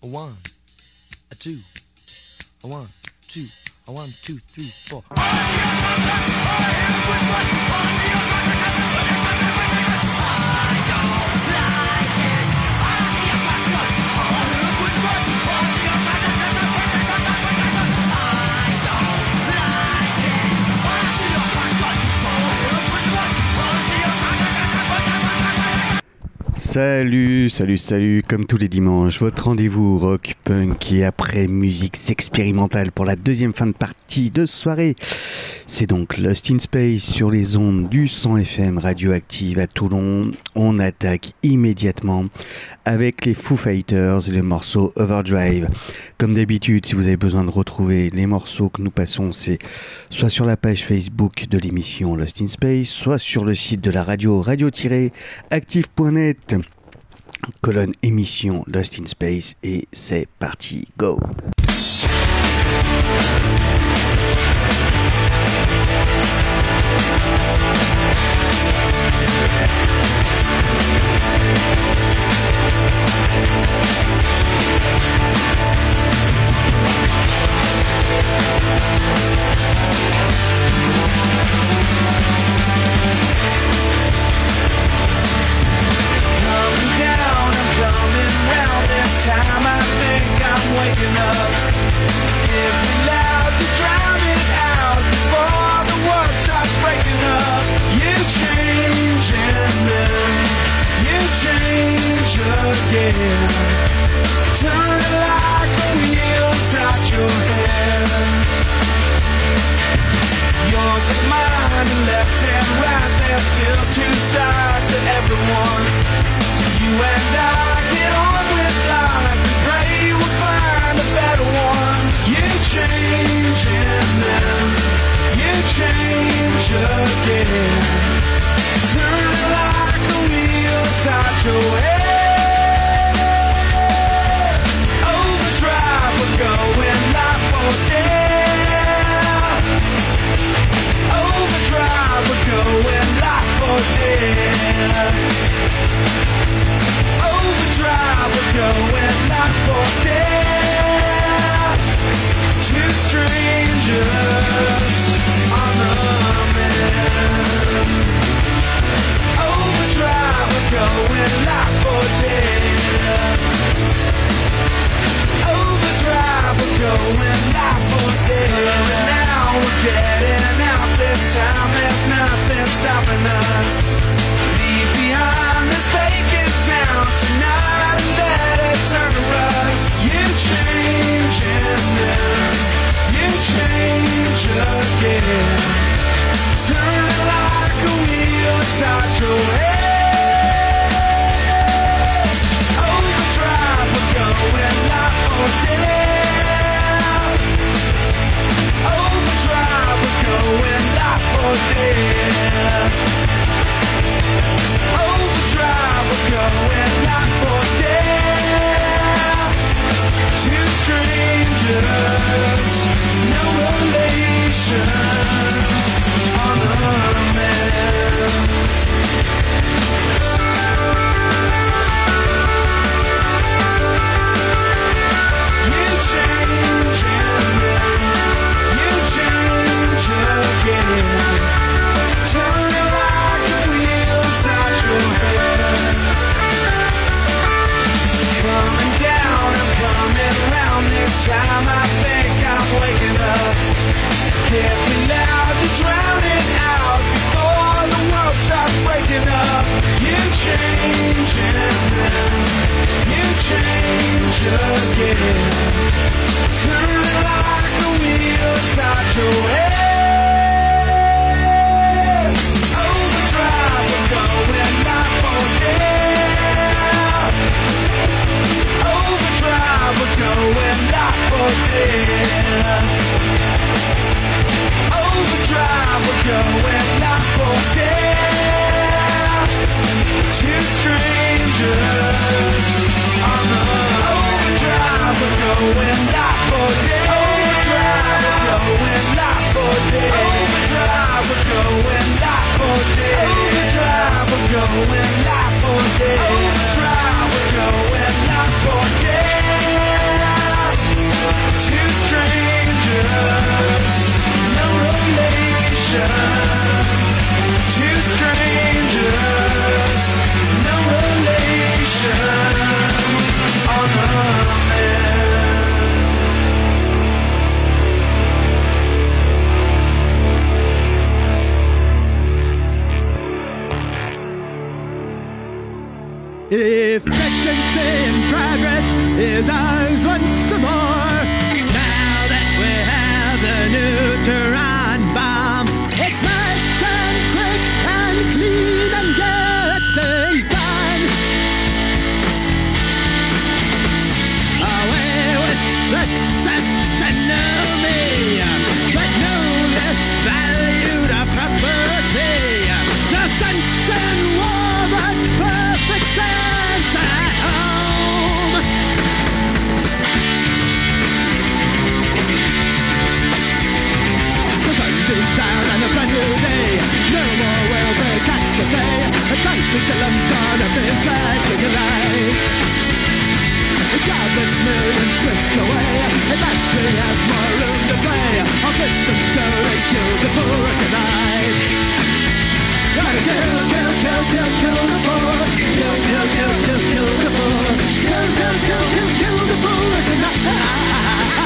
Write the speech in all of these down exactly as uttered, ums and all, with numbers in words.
a one, a two, a one, two, a one, two, three, four. Salut, salut, salut, comme tous les dimanches, votre rendez-vous rock, punk et après musique expérimentale pour la deuxième fin de partie de soirée. C'est donc Lost in Space sur les ondes du cent F M radioactive à Toulon. On attaque immédiatement avec les Foo Fighters et le morceau Overdrive. Comme d'habitude, si vous avez besoin de retrouver les morceaux que nous passons, c'est soit sur la page Facebook de l'émission Lost in Space, soit sur le site de la radio, radio-active point net, colonne émission Lost in Space, et c'est parti, go! Time I think I'm waking up. If we allowed to drown it out before the world starts breaking up. You change and then you change again. Turn it like a wheel inside your head. Yours and mine, left and right, there's still two sides to everyone. You and I get on with life and pray we'll find a better one. You change and then you change again. Turn it like a wheel inside your head. Overdrive, we're going life or death. Overdrive, we're going life or death. Overdrive, we're going life or death. Two strangers on the mend. Overdrive, we're going life or death. Overdrive, we're going life or death. And now we're getting out this time. There's nothing stopping us. Leave behind this vacant Efficiency and progress is ours once more. Now that we have the neutron bomb, it's nice and quick and clean and gets things done. Away with the sense and know me, but no less valued a property. The sense and war, but perfect sense at home. The sun beams down on a brand new day. No more welfare tax to pay. A Chinese alarm's gonna be flashing a light. The godless millions whisk away. At last we have more room to play. Our systems go and kill the poor tonight. Gotta kill, kill, kill, kill, kill the poor. Kill, kill, kill, kill, kill the poor. Kill, kill, kill, kill, kill the poor tonight.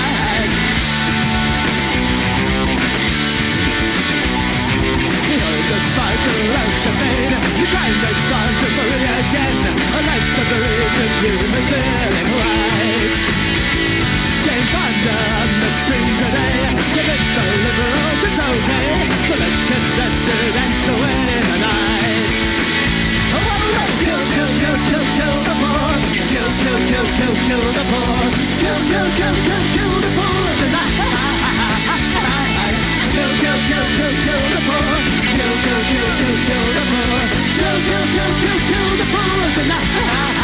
Behold the sparkle of champagne. The crime breaks down to free again. A life's a reason you must live in white. Jane Fonda on the screen today. Convince the liberals it's okay. So let's get vested and so in the night. Oh, oh, kill, kill, kill, kill, kill the poor. Kill, kill, kill, kill, kill the poor. Kill, kill, kill, kill, kill the poor tonight. Kill, kill, kill, kill, kill the poor. Kill, kill, kill, kill, kill the poor. Kill, kill, kill, kill, kill the poor tonight.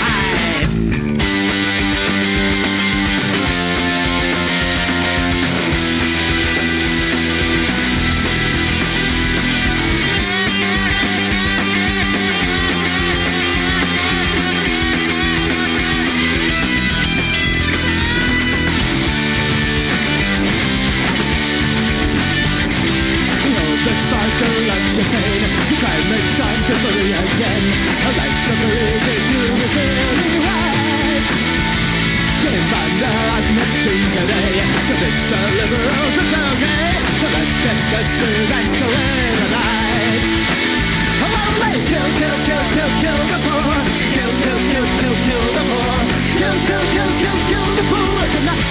The sparkle of champagne. The crime makes time to free again. A life's a breathing you must really right. Jane Fonda on the screen today. Convince the liberals it's okay. So let's get vested and so in the night. Oh, wait, kill, kill, kill, kill, kill the poor. Kill, kill, kill, kill, kill the poor. Kill, kill, kill, kill, kill the poor tonight.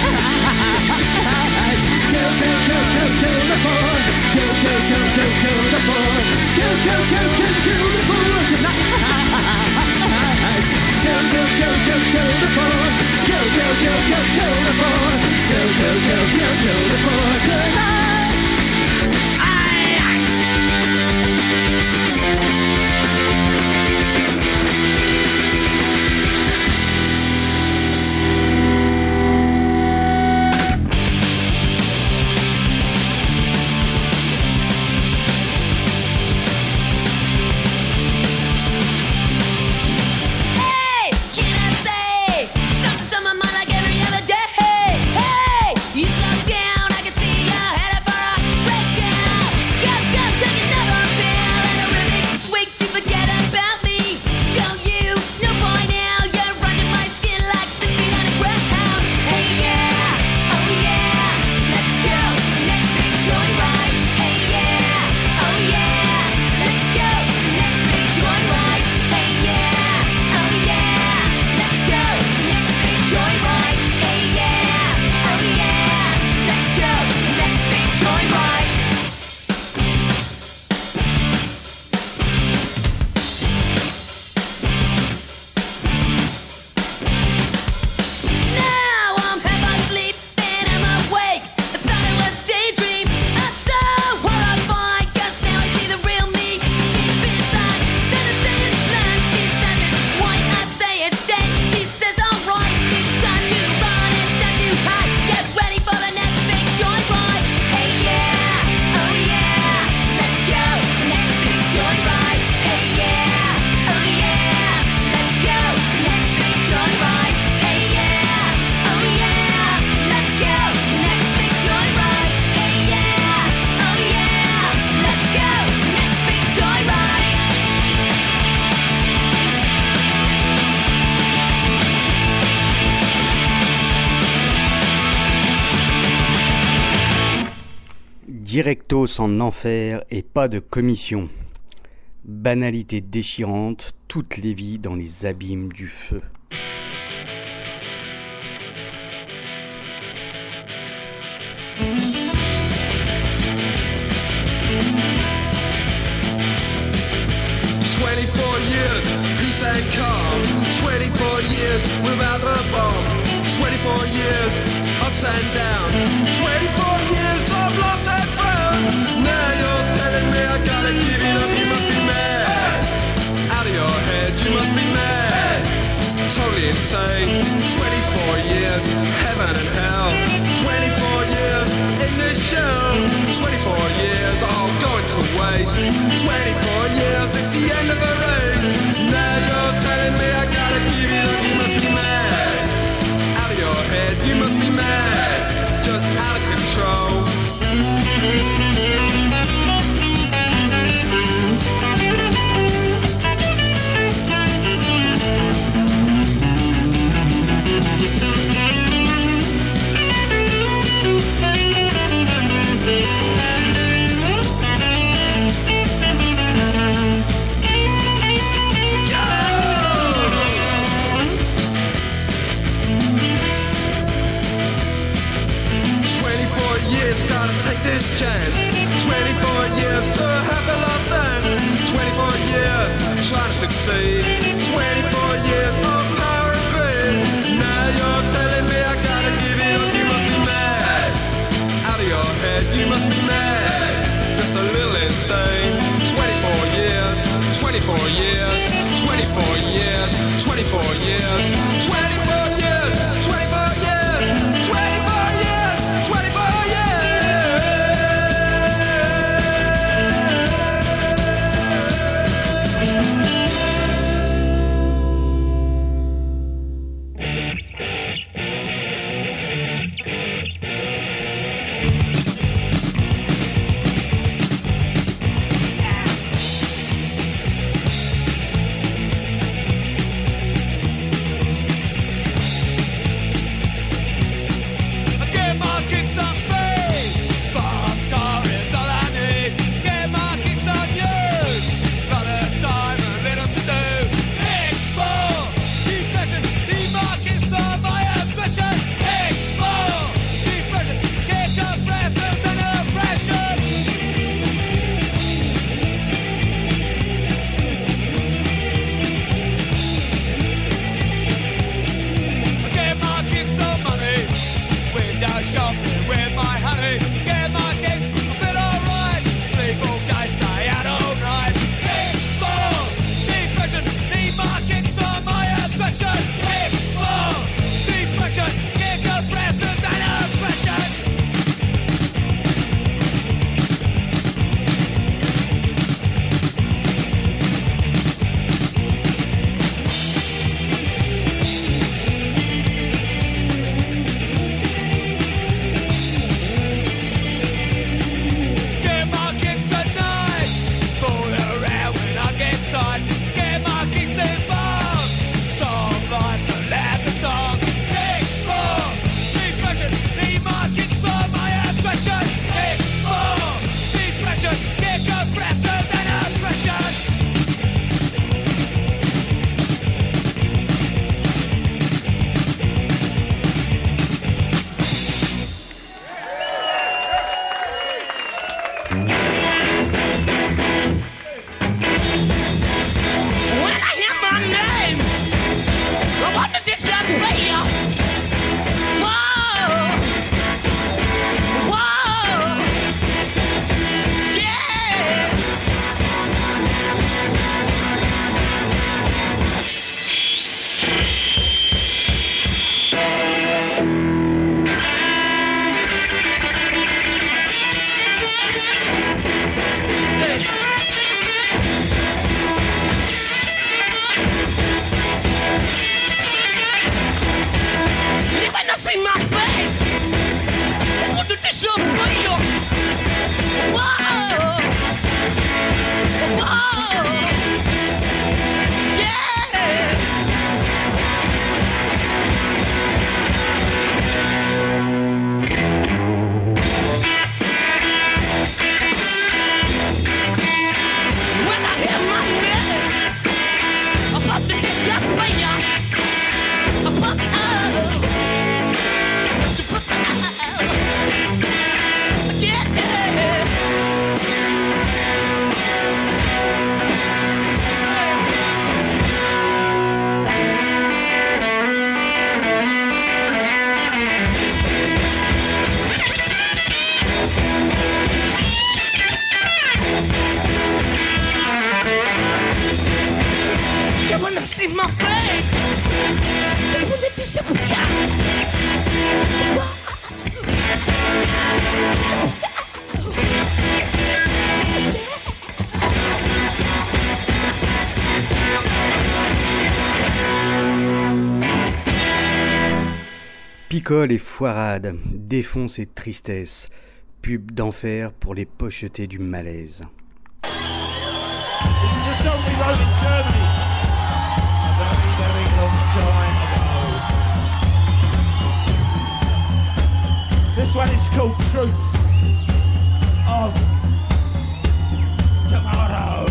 Kill, kill, kill, kill, kill the poor. Kill, kill, kill, kill, kill the poor. Kill, kill, kill, kill, kill the poor tonight. Kill, kill, kill, kill, kill the poor. Kill, kill, kill, kill, kill the poor. Kill, kill, kill, kill, kill the poor tonight. Aye, aye. Directos en enfer et pas de commission. Banalité déchirante, toutes les vies dans les abîmes du feu. twenty-four years, peace and calm. twenty-four years without a bomb. twenty-four years, ups and downs. twenty-four years of loves and frowns. Now you're telling me I gotta give it up. You must be mad. Out of your head, you must be mad. Totally insane. twenty-four years, heaven and hell. twenty-four years in this show. twenty-four years all going to waste. twenty-four years, it's the end of a race. Now you're telling me I gotta give it up. You must be mad. Out of your head, you must be mad. Just out of control. Gotta take this chance. twenty-four years to have the last dance. twenty-four years trying to succeed. twenty-four years of power and greed. Now you're telling me I gotta give it up. You must be mad. Out of your head, you must be mad. Just a little insane. twenty-four years, twenty-four years, twenty-four years, twenty-four years, twenty-four years, twenty-four years, twenty-four years, twenty-four years. When I hear my wanna see my face. They wanna disappear. Picole et foirade, défonce et tristesse, pub d'enfer pour les pochetés du malaise. This is a song we wrote in Germany a very, very long time ago. This one is called Truths of Tomorrow.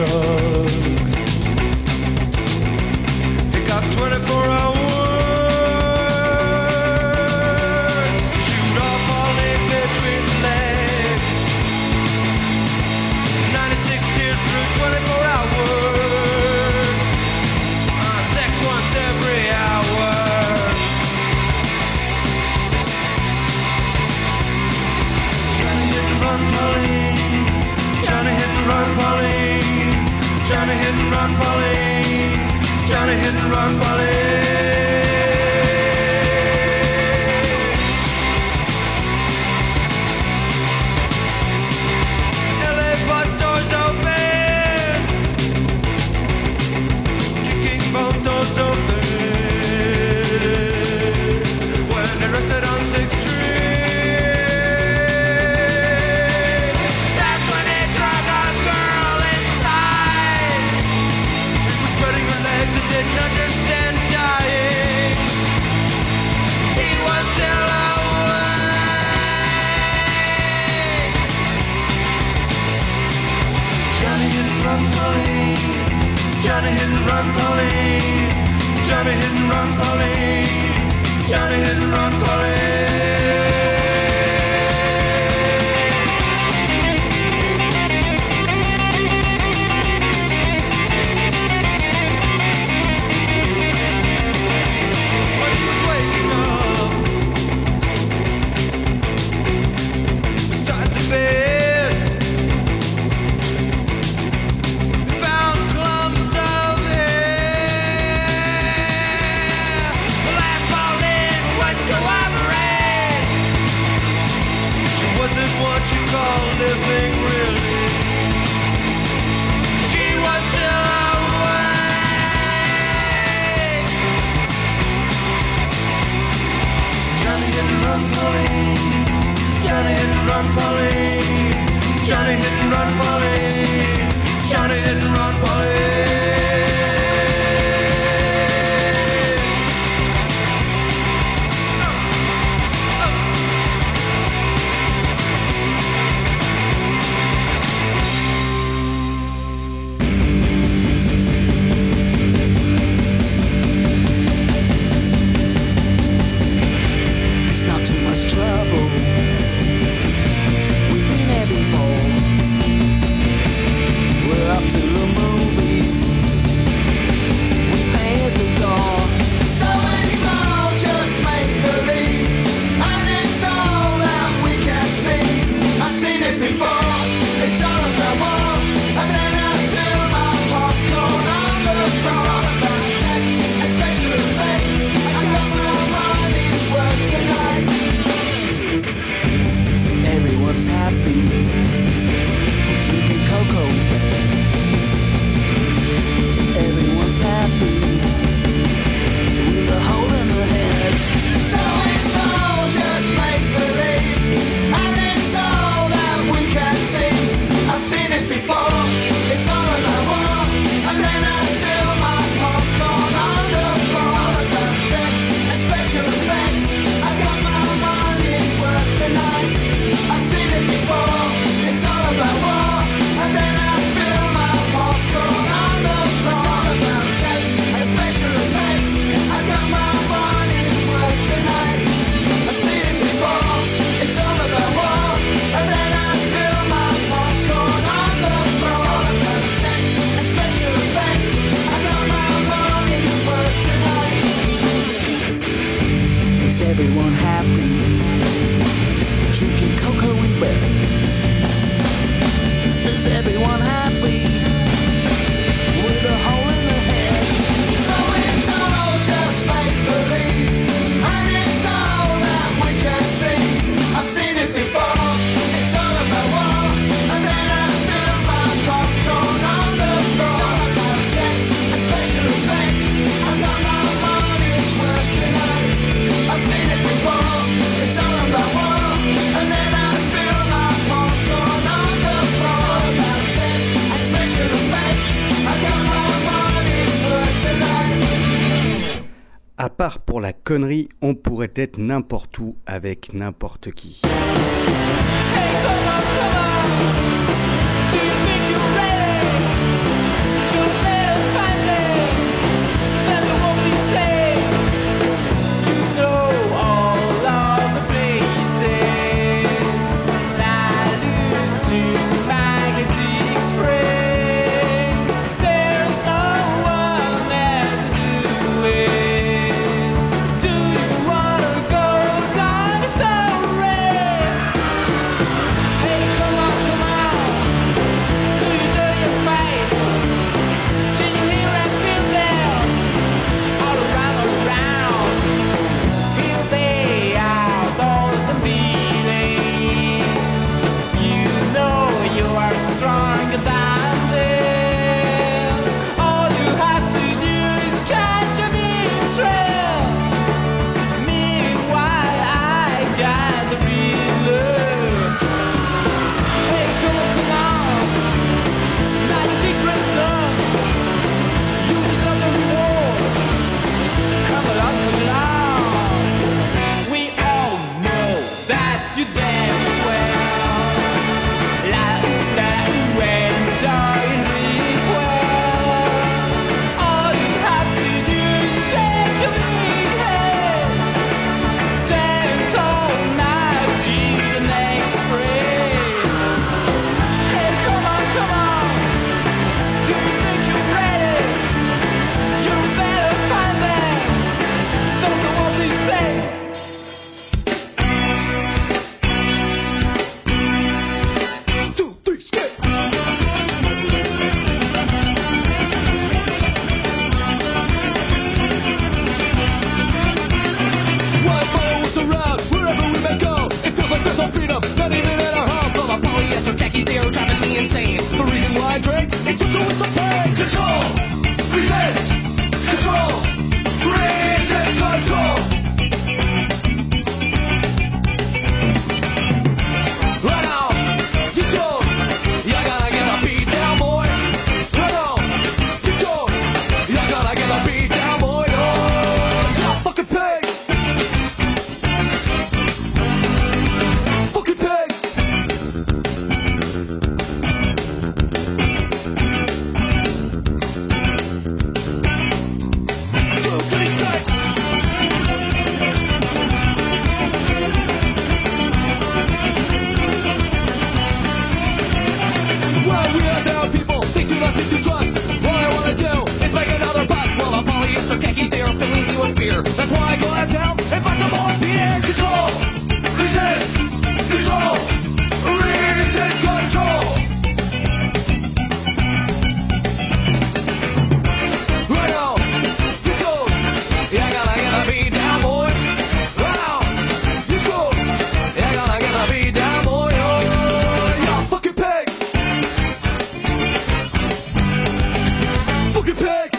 drug. It got twenty-four hours. Shoot off all days between the legs. ninety-six tears through twenty-four hours. Uh, sex once every hour. Johnny hit and run, Pauline. Johnny hit and run, Pauline. Johnny hit and run, Pauline. Johnny hit and run, Pauline. L A bus doors open, kicking both doors open. When they rested on sixth Street, that's when they drug a girl inside. He was spreading her legs and didn't understand dying. He was still awake. Johnny hit and run, Pauline. Johnny hit and run, Pauline. Johnny hit and run, Pauline. Johnny hit and run, Pauline. When she was waking up beside the bed, found clumps of hair. The last Pauline wouldn't cooperate. She wasn't what you call living, really. She was still awake. Johnny hit and run, Pauline. Johnny hit and run, Pauline. Johnny hit and run, Pauline. Johnny hit and run, Pauline. It's not too much trouble. We've been here before. We're off to the movies. We pay at the door. So it's all just make believe, and it's all that we can see. I've seen it before. It's all about war, and then I spill my popcorn on the floor. It's all about sex and special effects. I got my money's worth tonight. Everyone's happy, drinking cocoa in bed. Everyone's happy, with a hole in the head. So it's all just make believe, and it's all that we can see. I've seen it before. It's all about war, and then I spill my popcorn on the floor. It's all about sex and special effects. I got my money's worth tonight. I've seen it before. It's all about war, and then I spill my popcorn on the floor. It's all about sex and special effects. I got my money's worth tonight. I've seen it before. It's all about war, and then I spill my popcorn on the floor. It's all about sex and special effects. I got my money's worth tonight. Is everyone happy? Drinking cocoa in bed. Is everyone happy? With a hole in the head. So it's all just make believe, and it's all that we can see. I've seen it before. It's all about war, and then I spill my popcorn on the floor. It's all about sex and special effects. I got my money's worth tonight. I've seen it before. It's all about war, and then I spill my popcorn on the floor. It's all about sex and special effects. I got my money's worth tonight. À part pour la connerie, on pourrait être n'importe où avec n'importe qui. Hey, come on, come on. Do you think you're ready? control, resist, control, resist, control. Right now, you told, you're gonna get a beat down, boy. Right now, you told, you're gonna get a beat down, boy. Oh, you fucking pig. Fucking pigs. Well, we are now people, they do not seem to trust. All I wanna do is make another bust. While the polyester khakis, they are filling me with fear. That's why I go downtown and buy some more beer. Control, resist, control, resist, control. Right now, you go, you're gonna get a beat down, boy. Right now, you go, you're gonna get a beat down, boy. Oh, you fucking pig. Fucking pigs!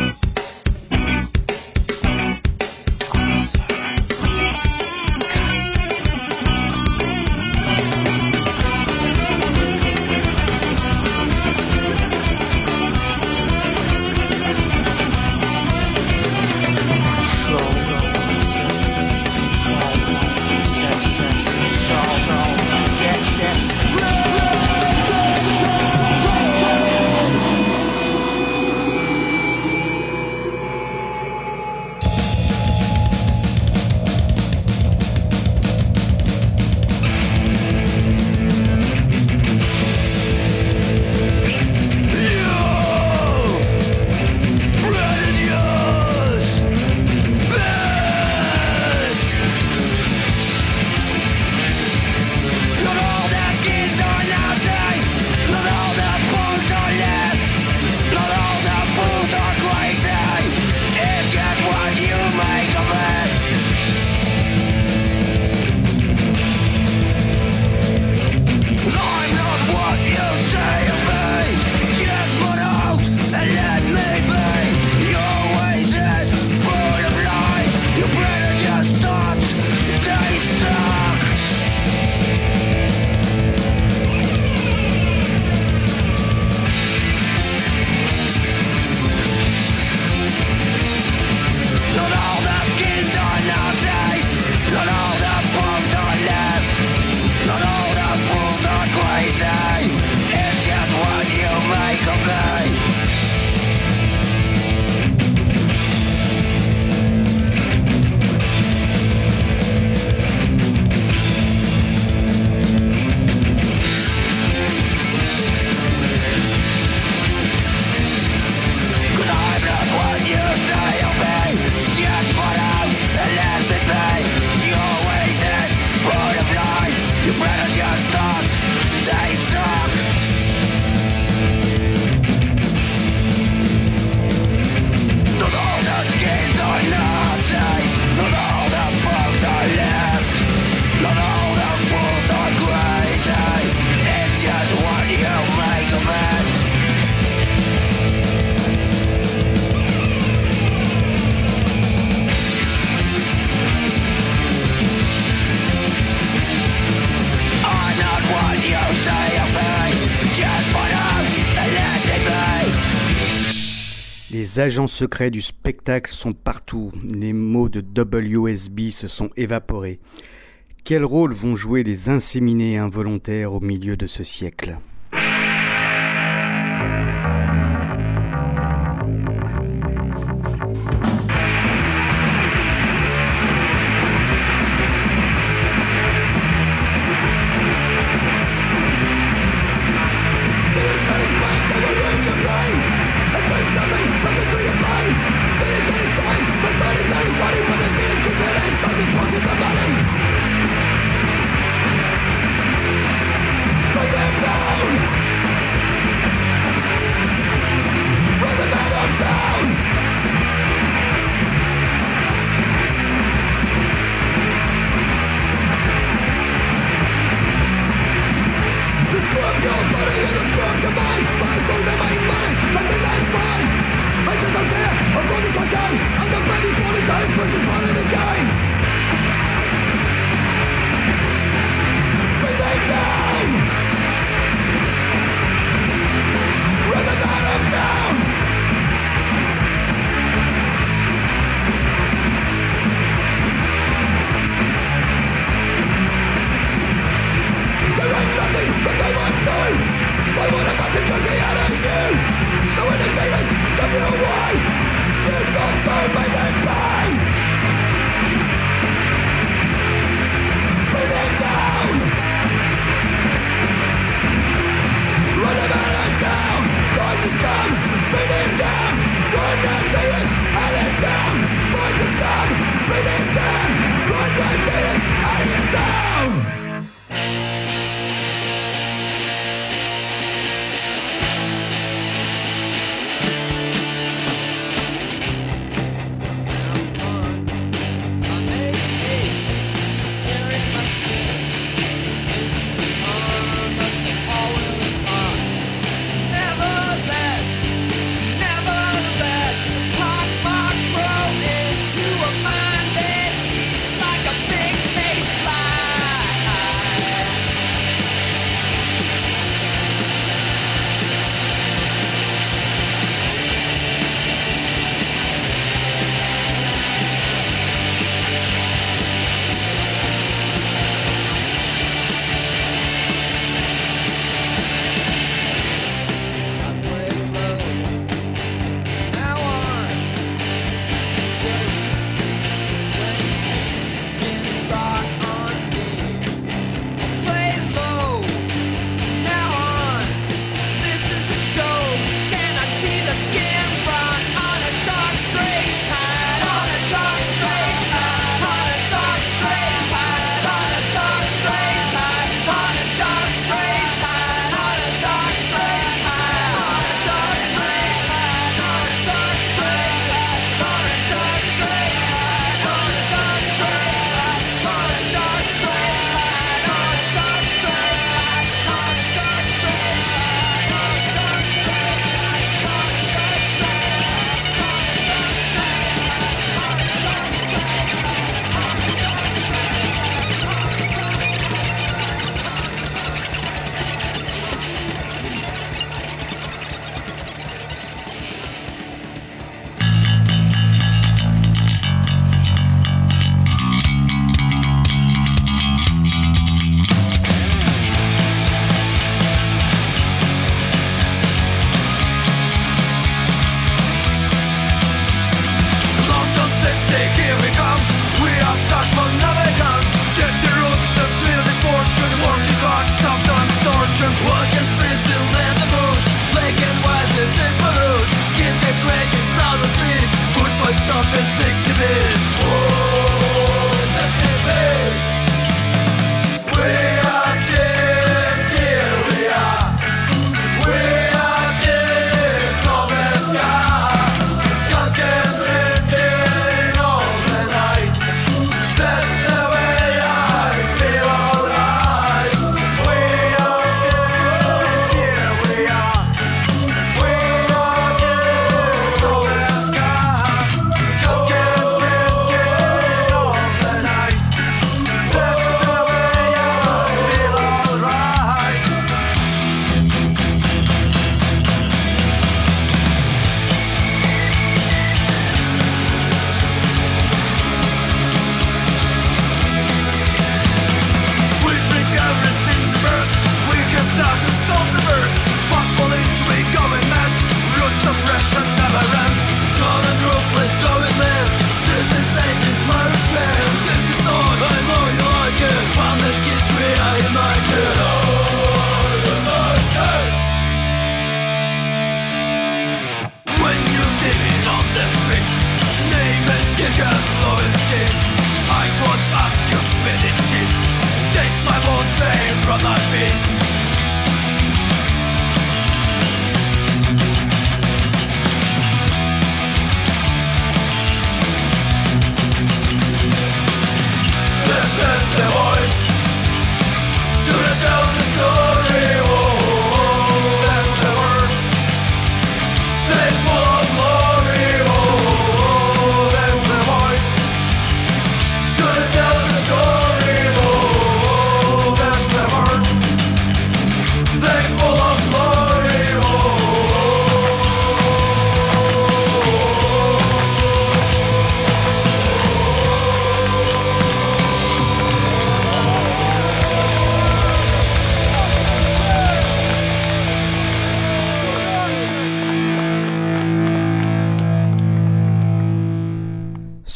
Les agents secrets du spectacle sont partout. Les mots de W S B se sont évaporés. Quel rôle vont jouer les inséminés involontaires au milieu de ce siècle ? Bring them down!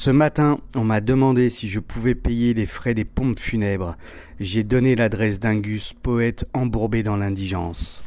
Ce matin, on m'a demandé si je pouvais payer les frais des pompes funèbres. J'ai donné l'adresse d'Angus, poète embourbé dans l'indigence.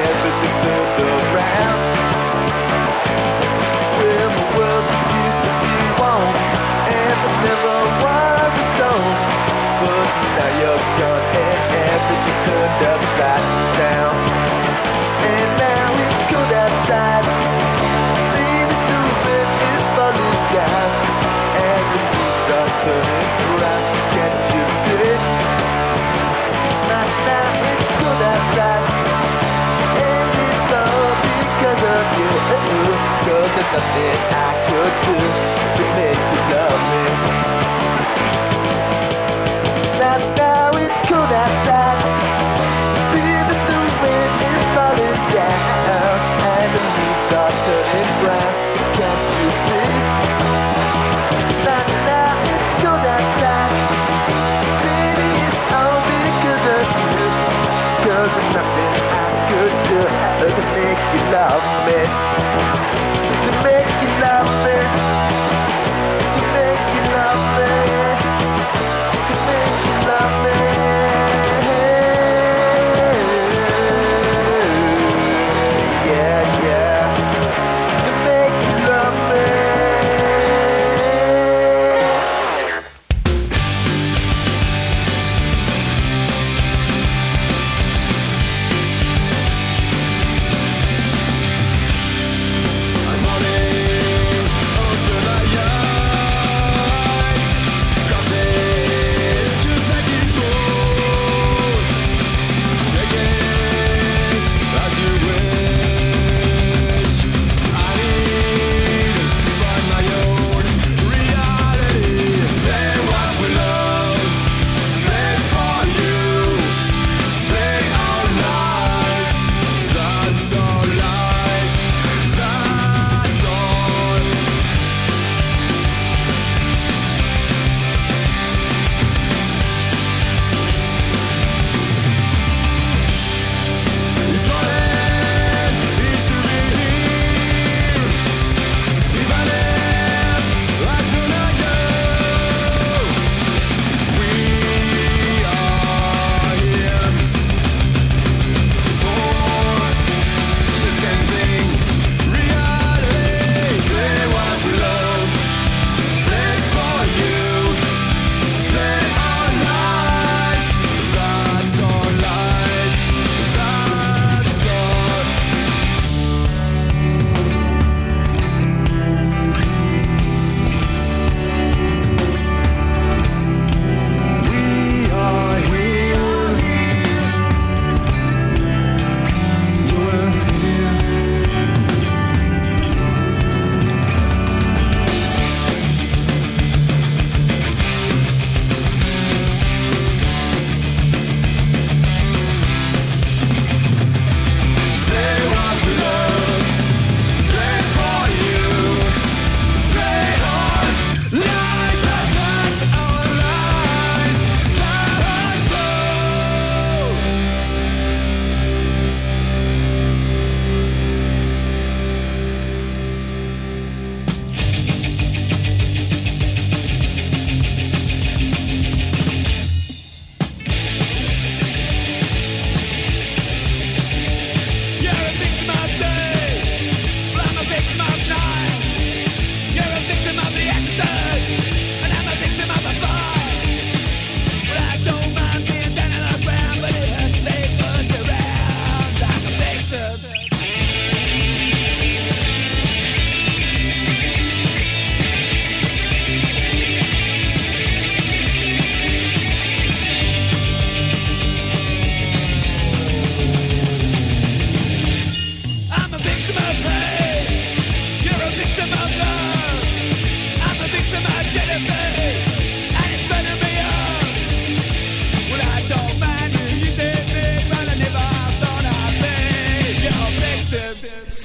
Well, my world used to be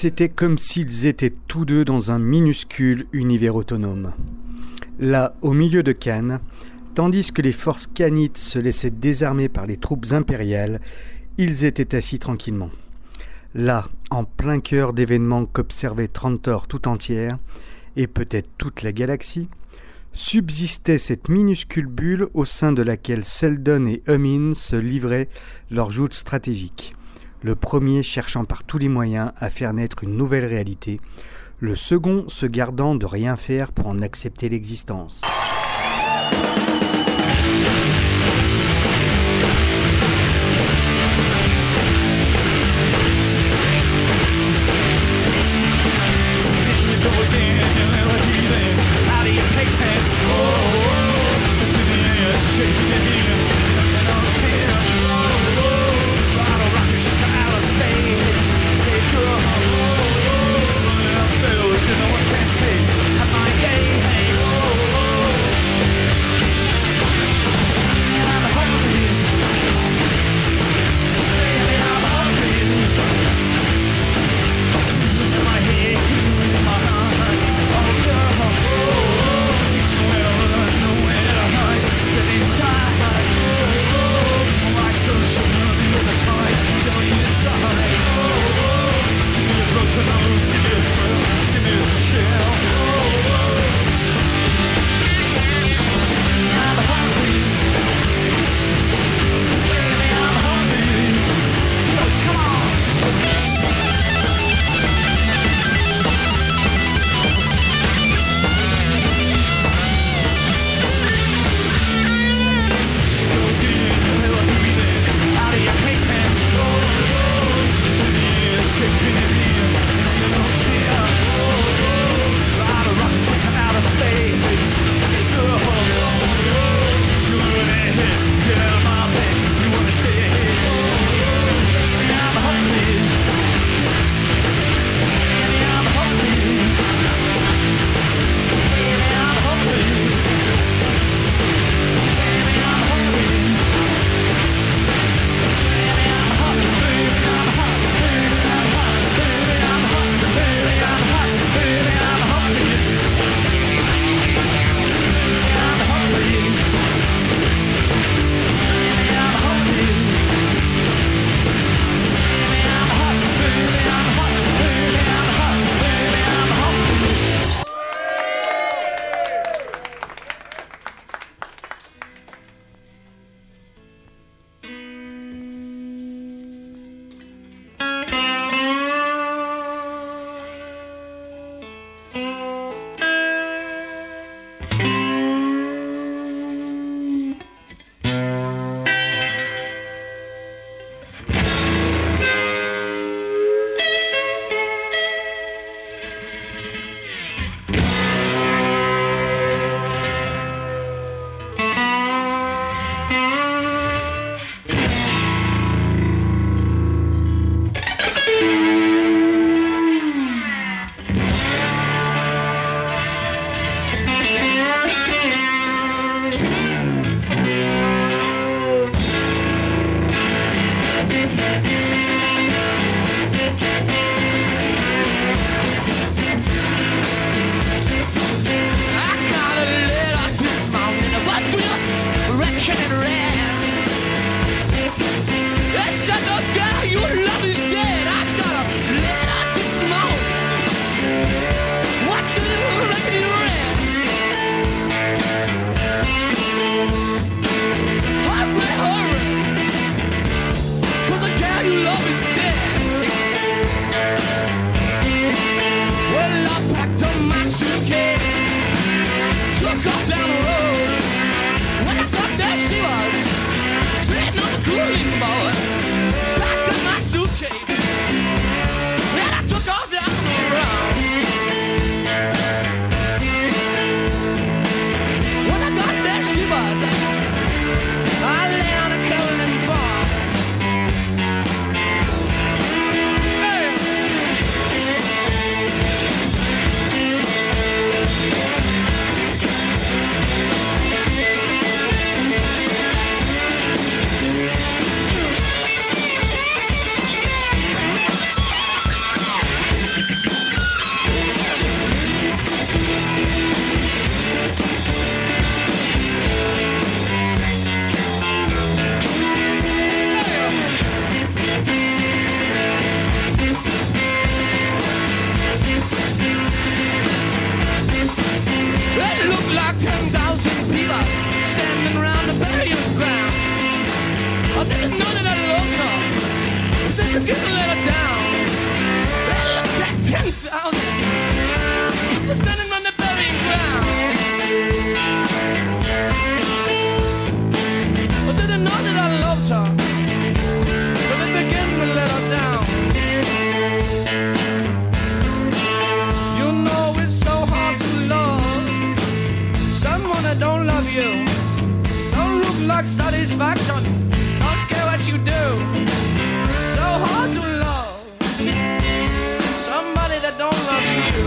C'était comme s'ils étaient tous deux dans un minuscule univers autonome. Là, au milieu de Cannes, tandis que les forces cannites se laissaient désarmer par les troupes impériales, ils étaient assis tranquillement. Là, en plein cœur d'événements qu'observait Trantor tout entière, et peut-être toute la galaxie, subsistait cette minuscule bulle au sein de laquelle Seldon et Humin se livraient leur joute stratégique. Le premier cherchant par tous les moyens à faire naître une nouvelle réalité, le second se gardant de rien faire pour en accepter l'existence. I call it a little this morning. What do you reckon it red? standing around the burial ground. I didn't know that I loved her. Then begin to let her down. I looked at ten thousand. We're standing around the burial ground. I didn't know that I loved her. But then begin to let her down. You know it's so hard to love someone that don't love you. Don't look like satisfaction. Don't care what you do. So hard to love somebody that don't love you.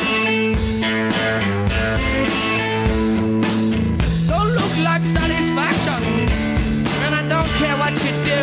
Don't look like satisfaction, and I don't care what you do.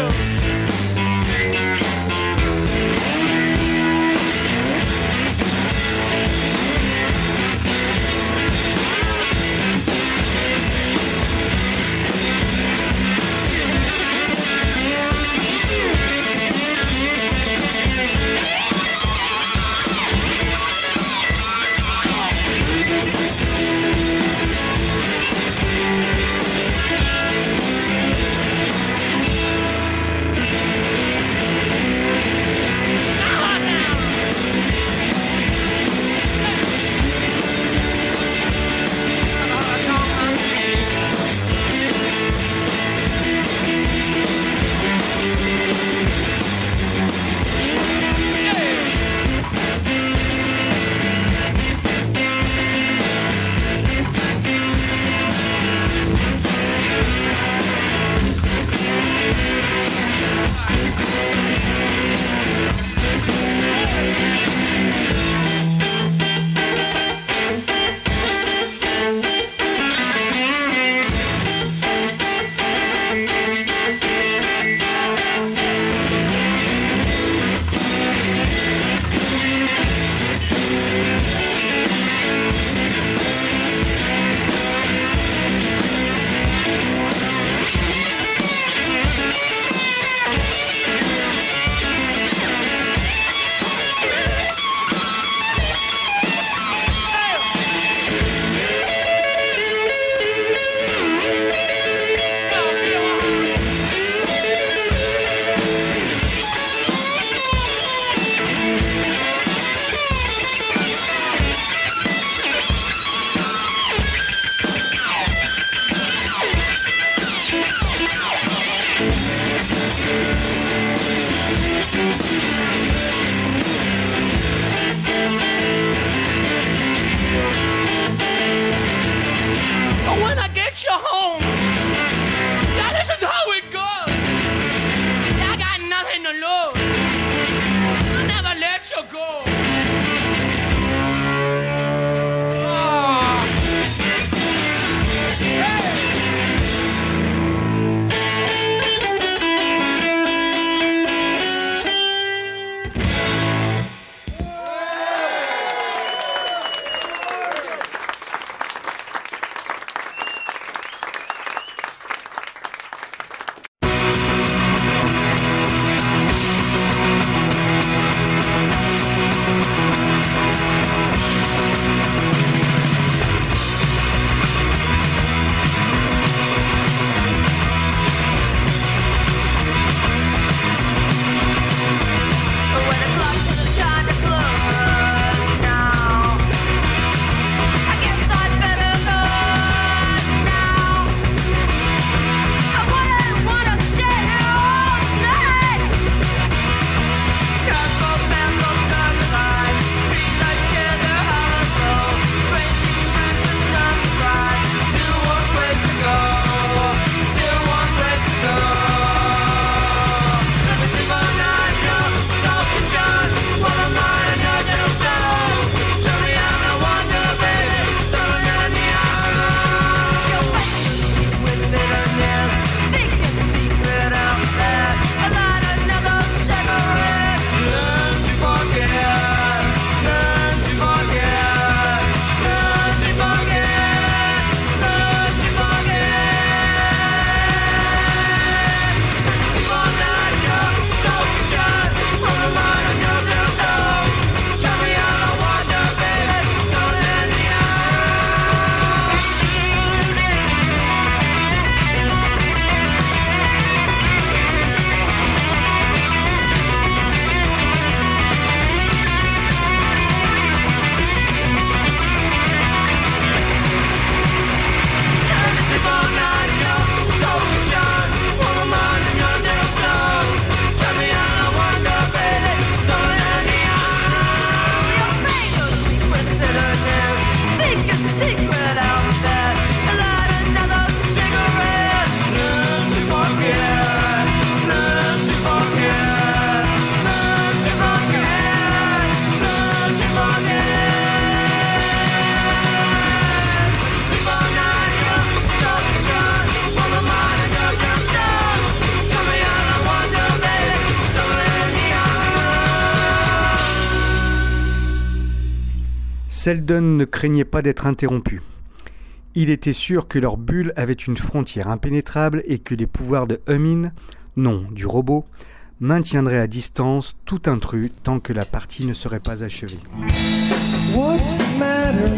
Seldon ne craignait pas d'être interrompu. Il était sûr que leur bulle avait une frontière impénétrable et que les pouvoirs de Humin, non, du robot, maintiendraient à distance tout intrus tant que la partie ne serait pas achevée. What's the matter?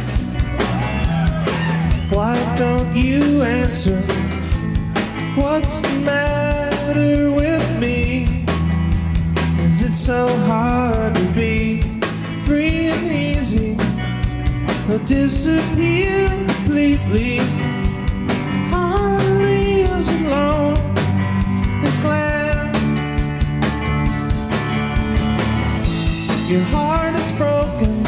Why don't you answer? What's the matter with me? Is it so hard to be free and easy, or disappear completely? Hardly as long as glad your heart is broken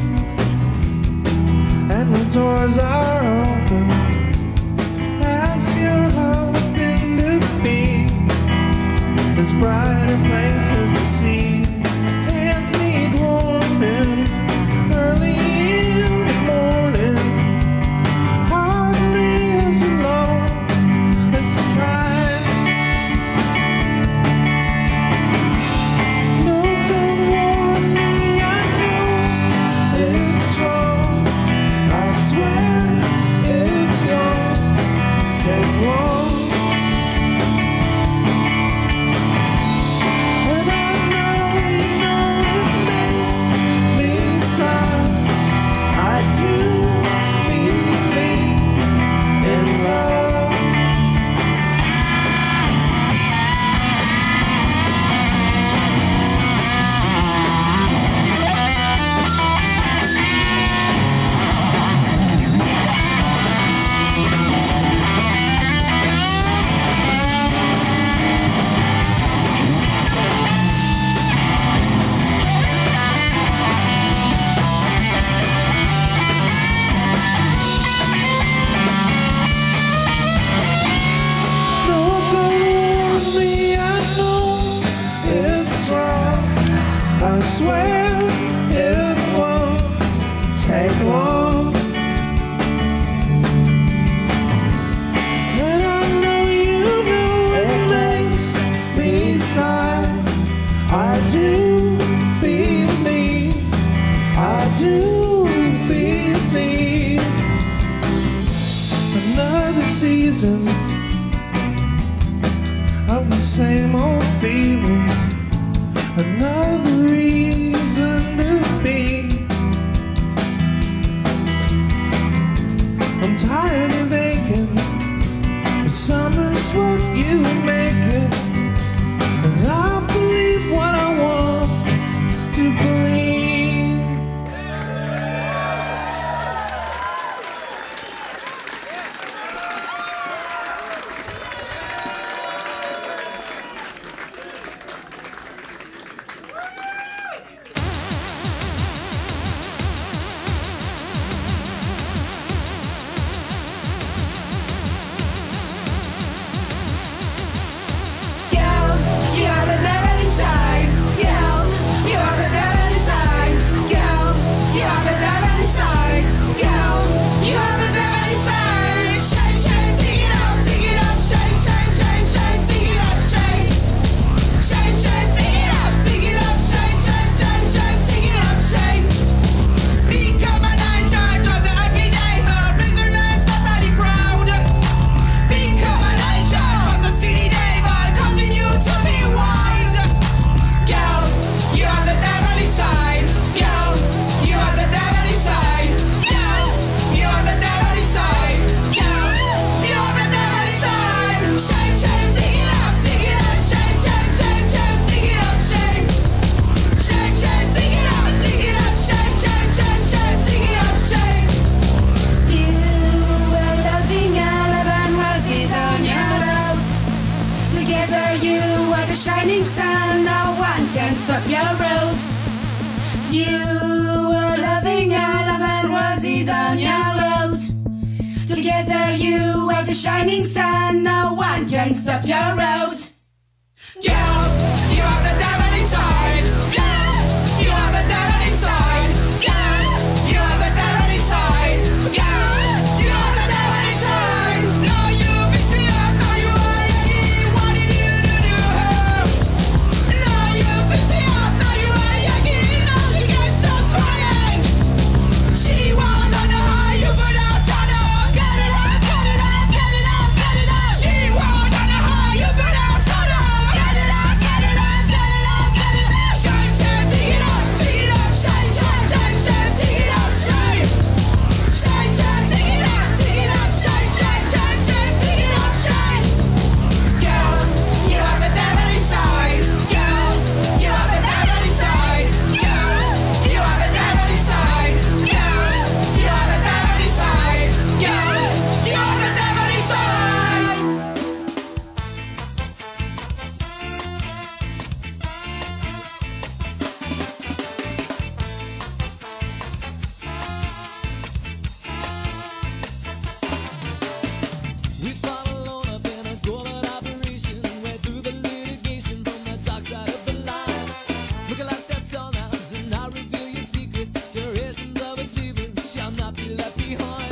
and the doors are open as you're hoping to be. There's brighter places to see. Hands need warming early in the morning. Hardly as long as surprise. No, don't warn me, I know it's wrong. I swear it won't take long. And I know you know it makes me sad. I do believe in love. No, don't warn me, I know it's wrong. I swear it won't take long. And I know you know it makes me sigh. I do believe, I do believe. Another season of the same old feelings, another reason to be. I'm tired of aching. The summer's what you make it, and I believe what I want to believe. Girl, you are the devil inside. Girl, you are the devil inside. Girl, you are the devil inside. Girl, you are the devil inside. Shake, shake, take it up, take it up. Shake, shake, shake, shake, take it up. Shake, shake, shake, take it up, take it up. Shake, shake, shake, shake, take it up. Shake. Become an angel, drop the ugly diver. Prisoners totally proud. Become an angel from the city devil. Continue to be wise. Girl, you are the devil inside. Girl, you are the devil inside. Girl, you are the devil inside. Girl, you are the devil inside. Shake, shake, take it up, take it up. Shake, shake, shake, shake, take it up. Shake, shake, shake, take it up, take it up. Shake, shake, shake, shake, take it up. Shake. You were loving eleven roses on your road. Together you are the shining sun. No one can stop your road. You were loving eleven roses on your road. Together you are the shining sun. No one can stop your road. Girl, you are the devil inside. Girl, you are the devil inside. Girl, you are the devil inside. Girl, you are the devil inside. Now you piss me off, now you are yucky. What did you do to her? Now you piss me off, now you are yucky. Now she can't stop crying. We fought alone up in a golden operation. Went through the litigation from the dark side of the line. Look at like that's all now. Do not reveal your secrets. Generations of achievements shall not be left behind.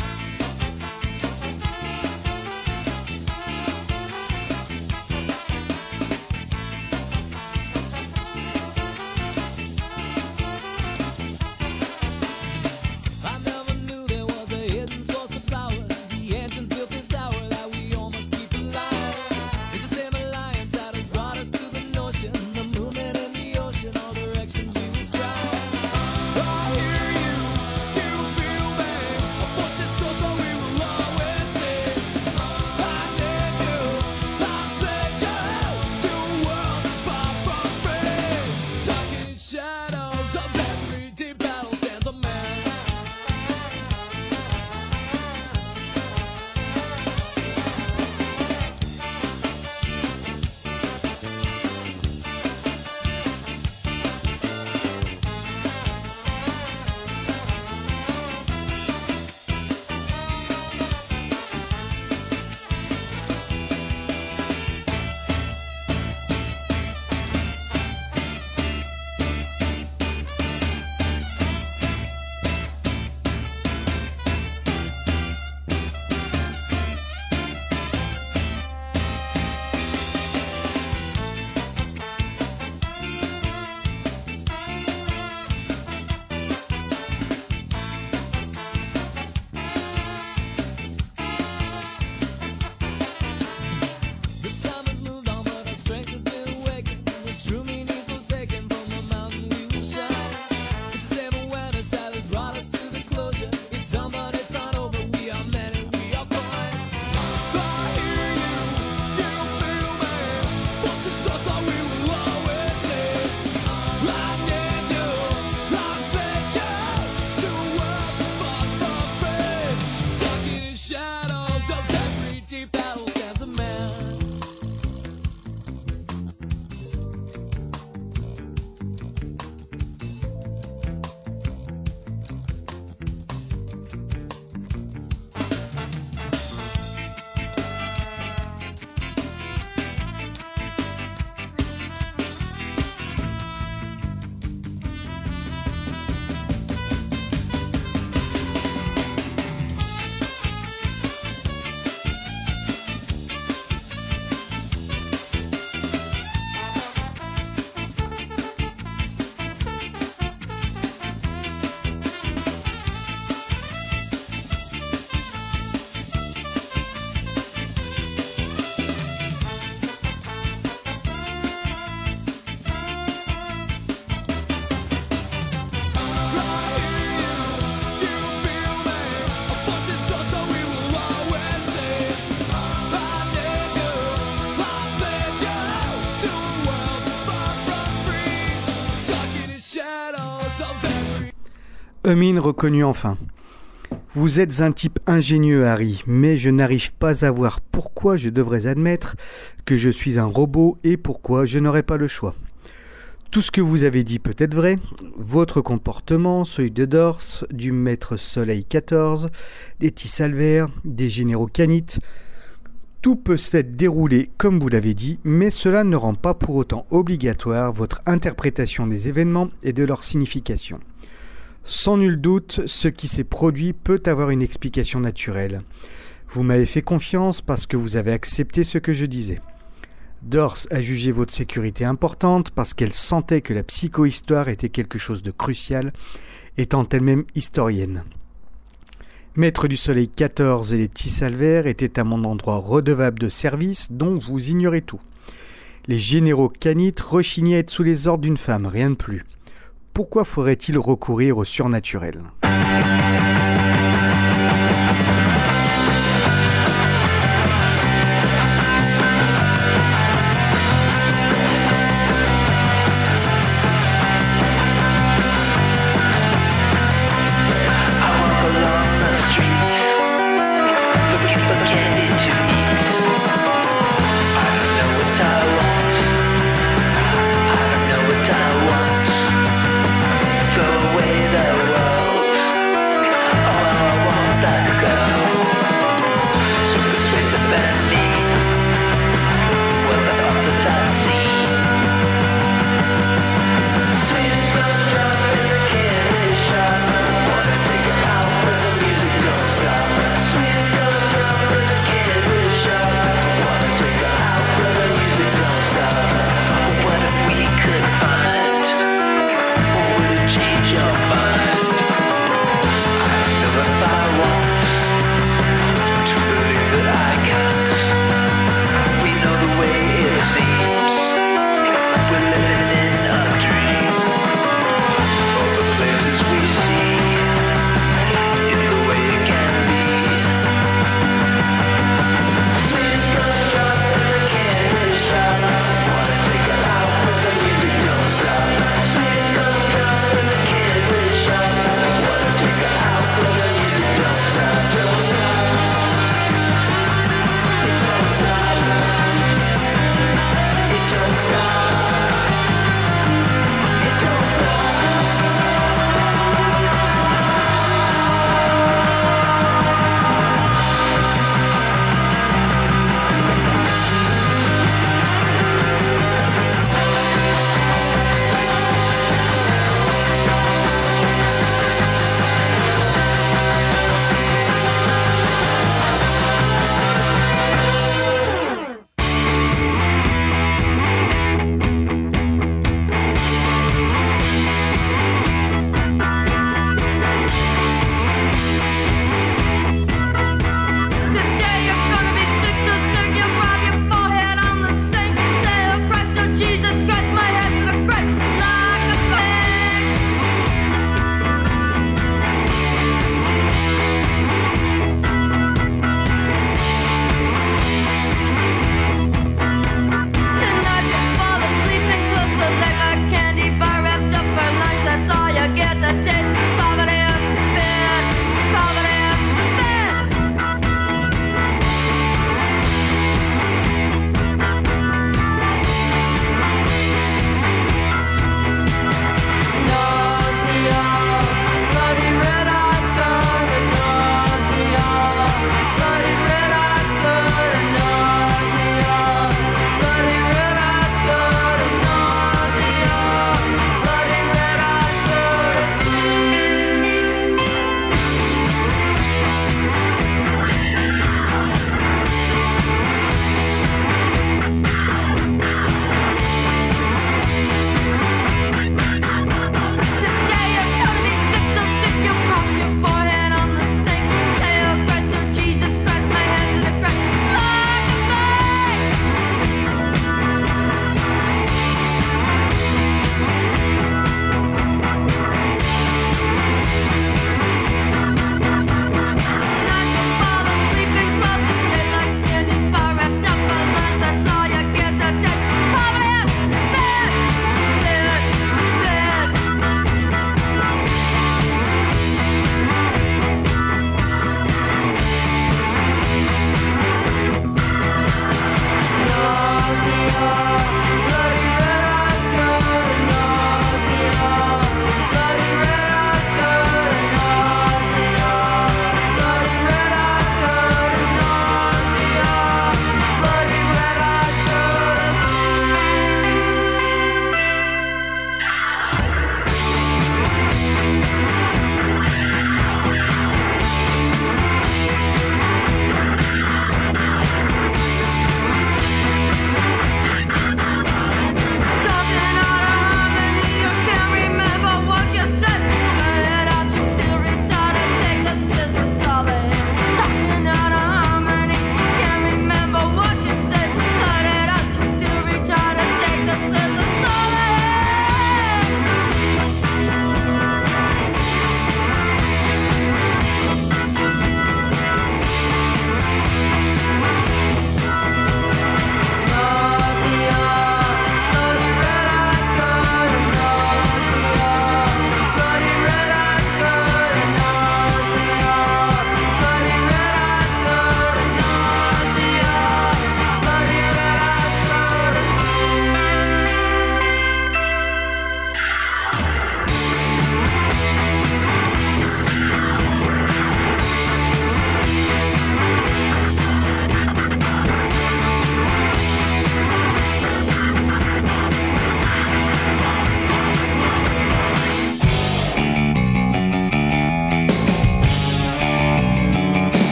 I never knew there was a hidden source of power. The ancients built this tower that we all must keep alive. It's the same alliance that has brought us to the notion. The movement in the ocean, all directions we will strive. I hear you, you feel me. But this source that we will always see. I need you, I pledge you to a world that's far from free. Talking in shadows of every deep battle stands a man. The time has moved on, but our strength has been awakened. The true meaning forsaken, from the mountain we will shine. It's the same awareness that has brought us to the closure. It's done, but it's not over. We are men and we are fine. I hear you, you feel me. But this source that we will always see. I need you, I pledge you to a world that's far from free. Talking in shadows of every deep battle stands a man. Eumine reconnu enfin. Vous êtes un type ingénieux, Harry, mais je n'arrive pas à voir pourquoi je devrais admettre que je suis un robot et pourquoi je n'aurai pas le choix. Tout ce que vous avez dit peut être vrai, votre comportement, celui de Dors, du maître Soleil quatorze, des Tissalver, des généraux Canites, tout peut s'être déroulé comme vous l'avez dit, mais cela ne rend pas pour autant obligatoire votre interprétation des événements et de leur signification. Sans nul doute, ce qui s'est produit peut avoir une explication naturelle. Vous m'avez fait confiance parce que vous avez accepté ce que je disais. Dors a jugé votre sécurité importante parce qu'elle sentait que la psychohistoire était quelque chose de crucial, étant elle-même historienne. Maître du Soleil quatorze et les Tissalver étaient à mon endroit redevables de services dont vous ignorez tout. Les généraux Canites rechignaient à être sous les ordres d'une femme, rien de plus. Pourquoi faudrait-il recourir au surnaturel ? Throw away the world.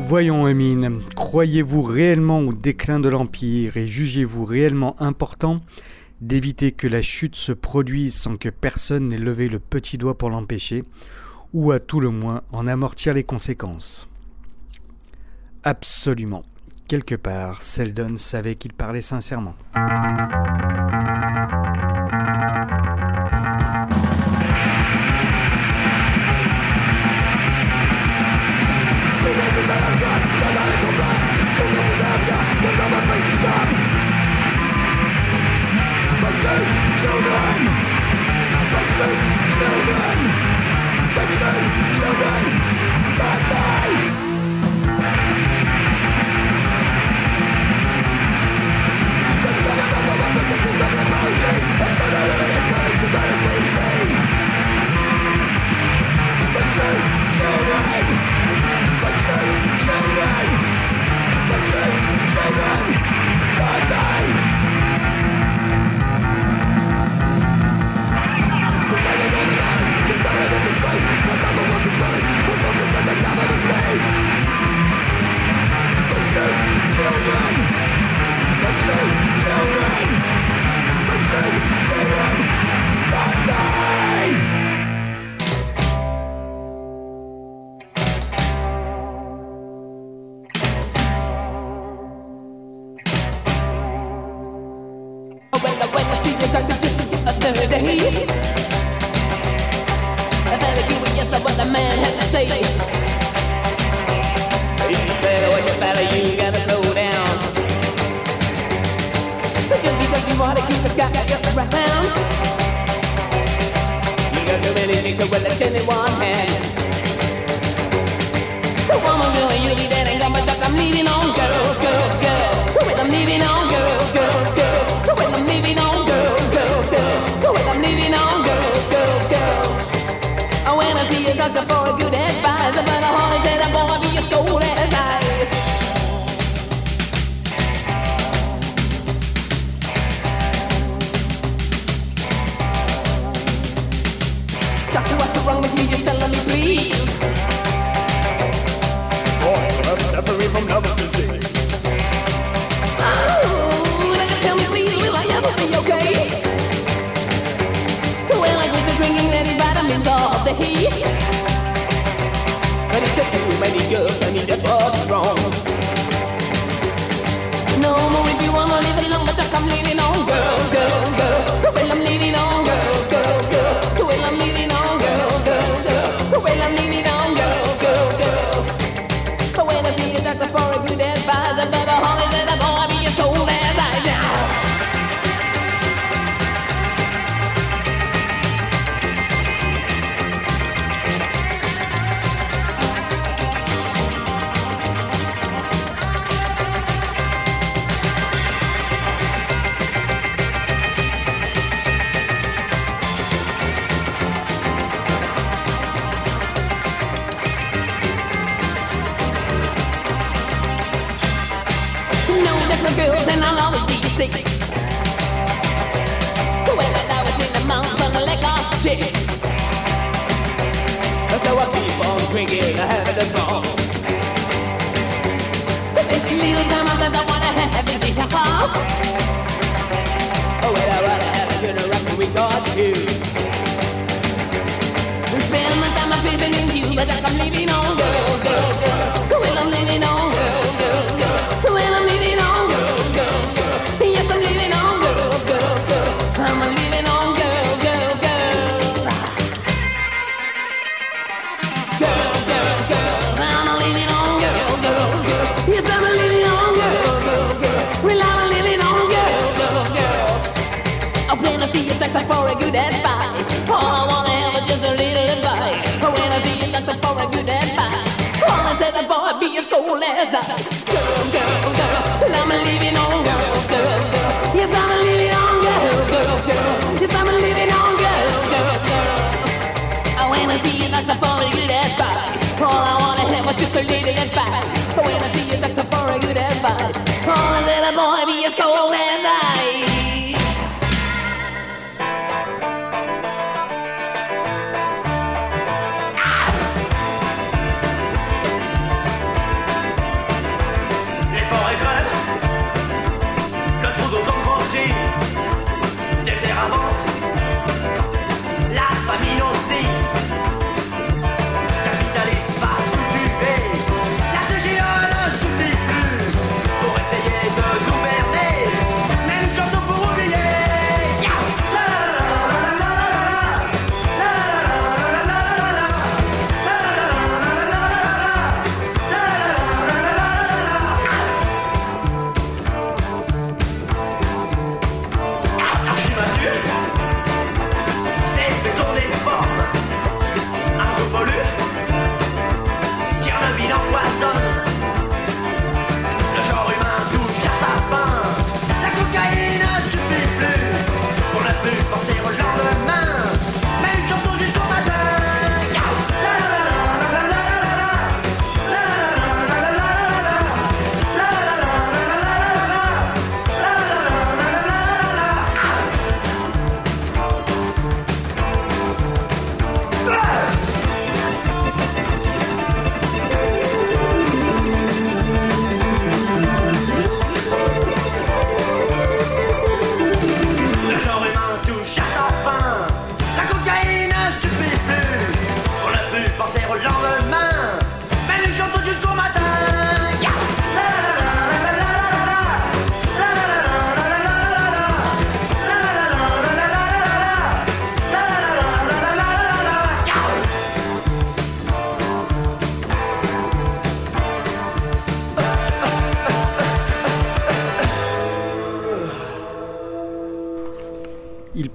Voyons, Emine, croyez-vous réellement au déclin de l'Empire et jugez-vous réellement important d'éviter que la chute se produise sans que personne n'ait levé le petit doigt pour l'empêcher, ou à tout le moins en amortir les conséquences? Absolument. Quelque part, Seldon savait qu'il parlait sincèrement.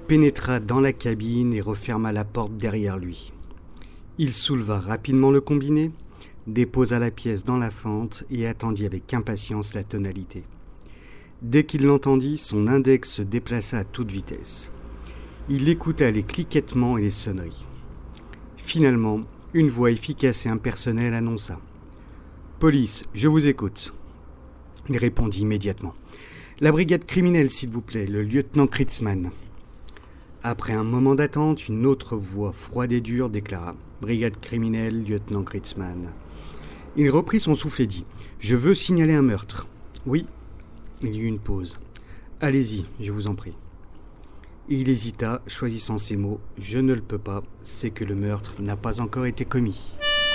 pénétra dans la cabine et referma la porte derrière lui. Il souleva rapidement le combiné, déposa la pièce dans la fente et attendit avec impatience la tonalité. Dès qu'il l'entendit, son index se déplaça à toute vitesse. Il écouta les cliquettements et les sonneries. Finalement, une voix efficace et impersonnelle annonça « Police, je vous écoute ». Il répondit immédiatement « La brigade criminelle, s'il vous plaît, le lieutenant Kritzman ». Après un moment d'attente, une autre voix froide et dure déclara « Brigade criminelle, lieutenant Kritzman ». Il reprit son souffle et dit « Je veux signaler un meurtre ». « Oui ». Il y eut une pause. « Allez-y, je vous en prie ». Il hésita, choisissant ces mots « Je ne le peux pas, c'est que le meurtre n'a pas encore été commis ».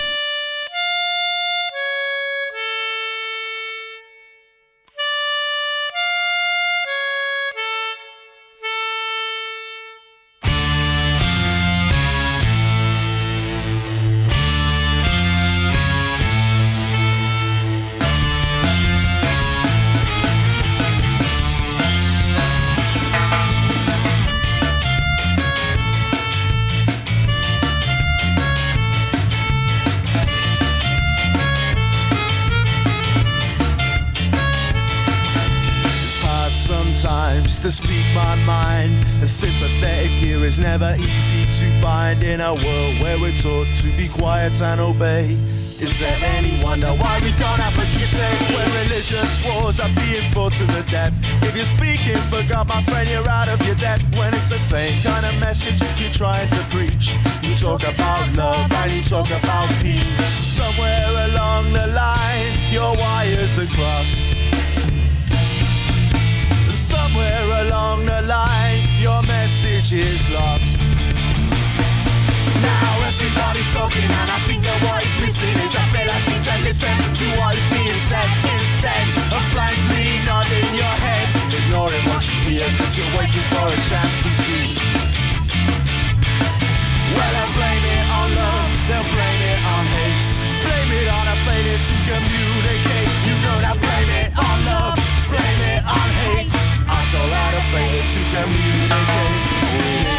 To speak my mind, a sympathetic ear is never easy to find in a world where we're taught to be quiet and obey. Is there any wonder why we don't have much to say? Where religious wars are being fought to the death. If you're speaking for God, my friend, you're out of your depth. When it's the same kind of message you're trying to preach. You talk about love and you talk about peace. Somewhere along the line, your wires are crossed. Somewhere along the line, your message is lost. Now everybody's talking and I think that what is missing is ability to listen to what is being said. Instead of blankly nodding your head, ignoring what you hear because you're waiting for a chance to speak. Well, they'll blame it on love, they'll blame it on hate. Blame it on a failure to communicate. You know that blame it on love, blame it on hate. I call out a failure to communicate.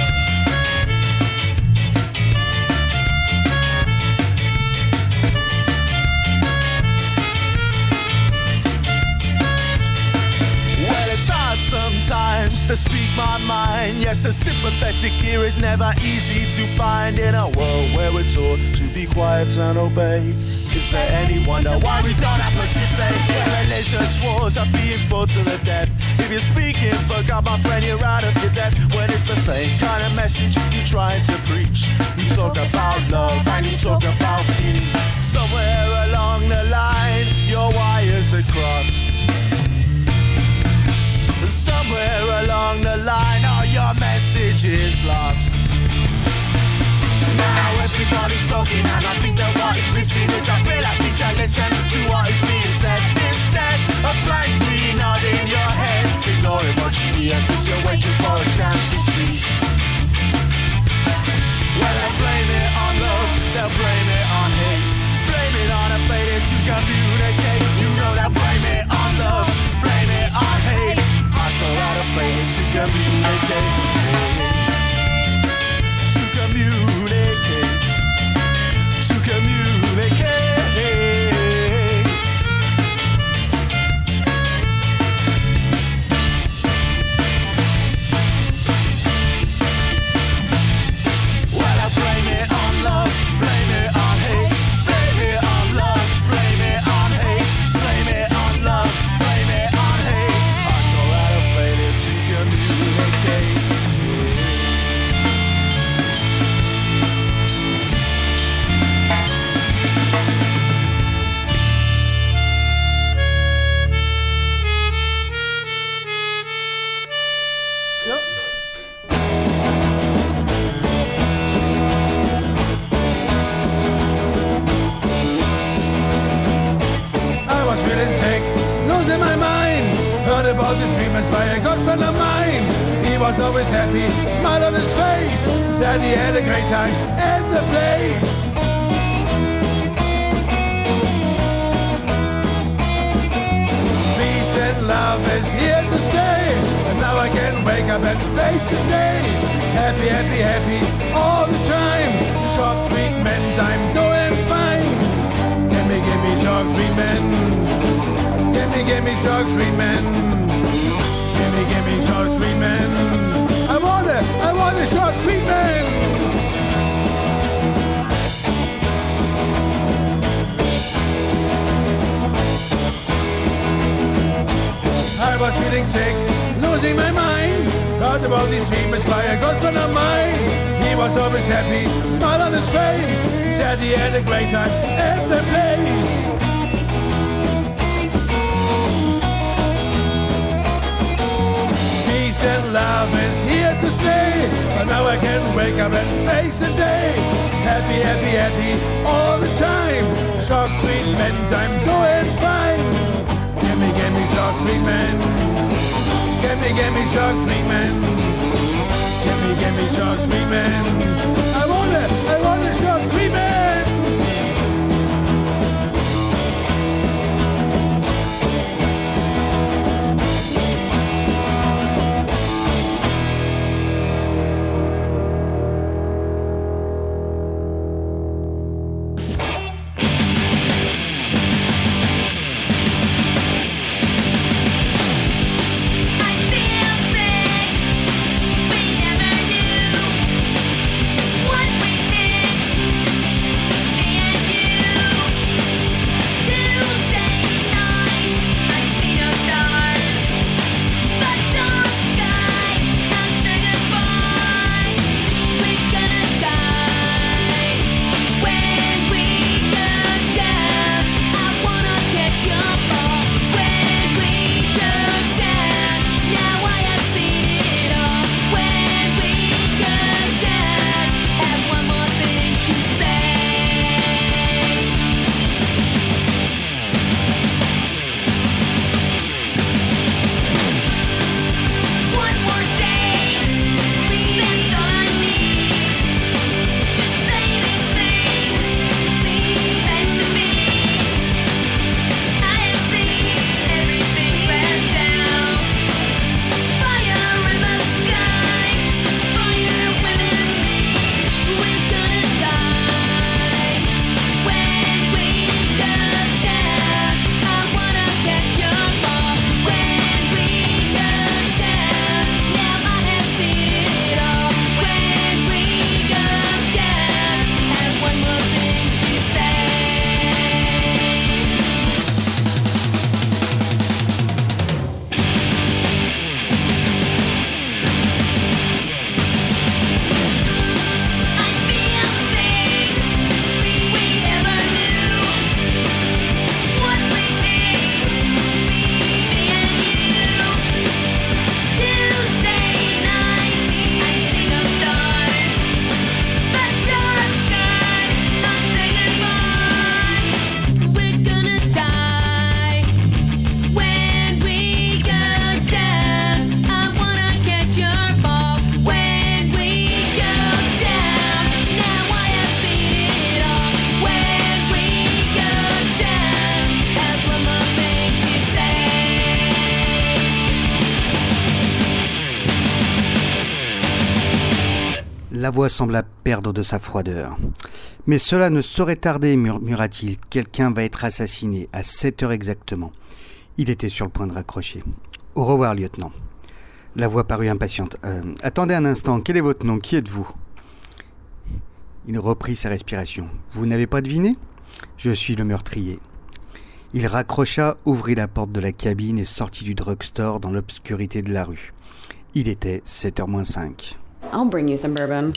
Well, it's hard sometimes to speak my mind. Yes, a sympathetic ear is never easy to find in a world where we're taught to be quiet and obey. Is there any wonder why we don't have much to say? Where religious wars are being fought to the death. If you're speaking for God, my friend, you're out of your depth. When it's the same kind of message you're trying to preach. You talk about love and you talk about peace. Somewhere along the line, your wires are crossed. Somewhere along the line, oh, your message is lost. Now everybody's talking and I think that what is missing is a ability to listen to what is being said. Instead of blankly nodding your head, ignoring what you hear because you're waiting for a chance to speak. Well, they'll blame it on love, they'll blame it on hate. Blame it on a failure to communicate. You know they'll blame it on love, blame it on hate. I call out a failure to communicate. To communicate. To communicate. Well, I blame it on love, blame it on hate. Blame it on love, blame it on hate. Blame it on love, blame it on hate. I call out a failure to communicate. I was feeling sick, losing my mind. Heard about the treatments by a good friend of mine. He was always happy, smile on his face. Said he had a great time at the place. Peace and love is here to stay. And now I can wake up and face the day. Happy, happy, happy all the time. Shock treatment, I'm doing fine. Gimme, gimme shock treatment. Gimme, gimme shock treatment. Gimme, gimme shock treatment. I want it, I want a shock treatment. I was feeling sick, losing my mind. Thought about these treatments by a good friend of mine. He was always happy, smile on his face. Said he had a great time at the place. Peace and love is here to stay. But now I can wake up and face the day. Happy, happy, happy all the time. Shock treatment, I'm doing fine. Gimme, gimme shock treatment. Gimme, gimme shock treatment. Gimme, gimme shock treatment. I want it, I want a shock treatment. La voix sembla perdre de sa froideur. « Mais cela ne saurait tarder, murmura-t-il. Quelqu'un va être assassiné, à sept heures exactement. » Il était sur le point de raccrocher. « Au revoir, lieutenant. » La voix parut impatiente. Euh, « Attendez un instant, quel est votre nom? Qui êtes-vous » Il reprit sa respiration. « Vous n'avez pas deviné ? Je suis le meurtrier. » Il raccrocha, ouvrit la porte de la cabine et sortit du drugstore dans l'obscurité de la rue. Il était sept heures moins cinq. I'll bring you some bourbon.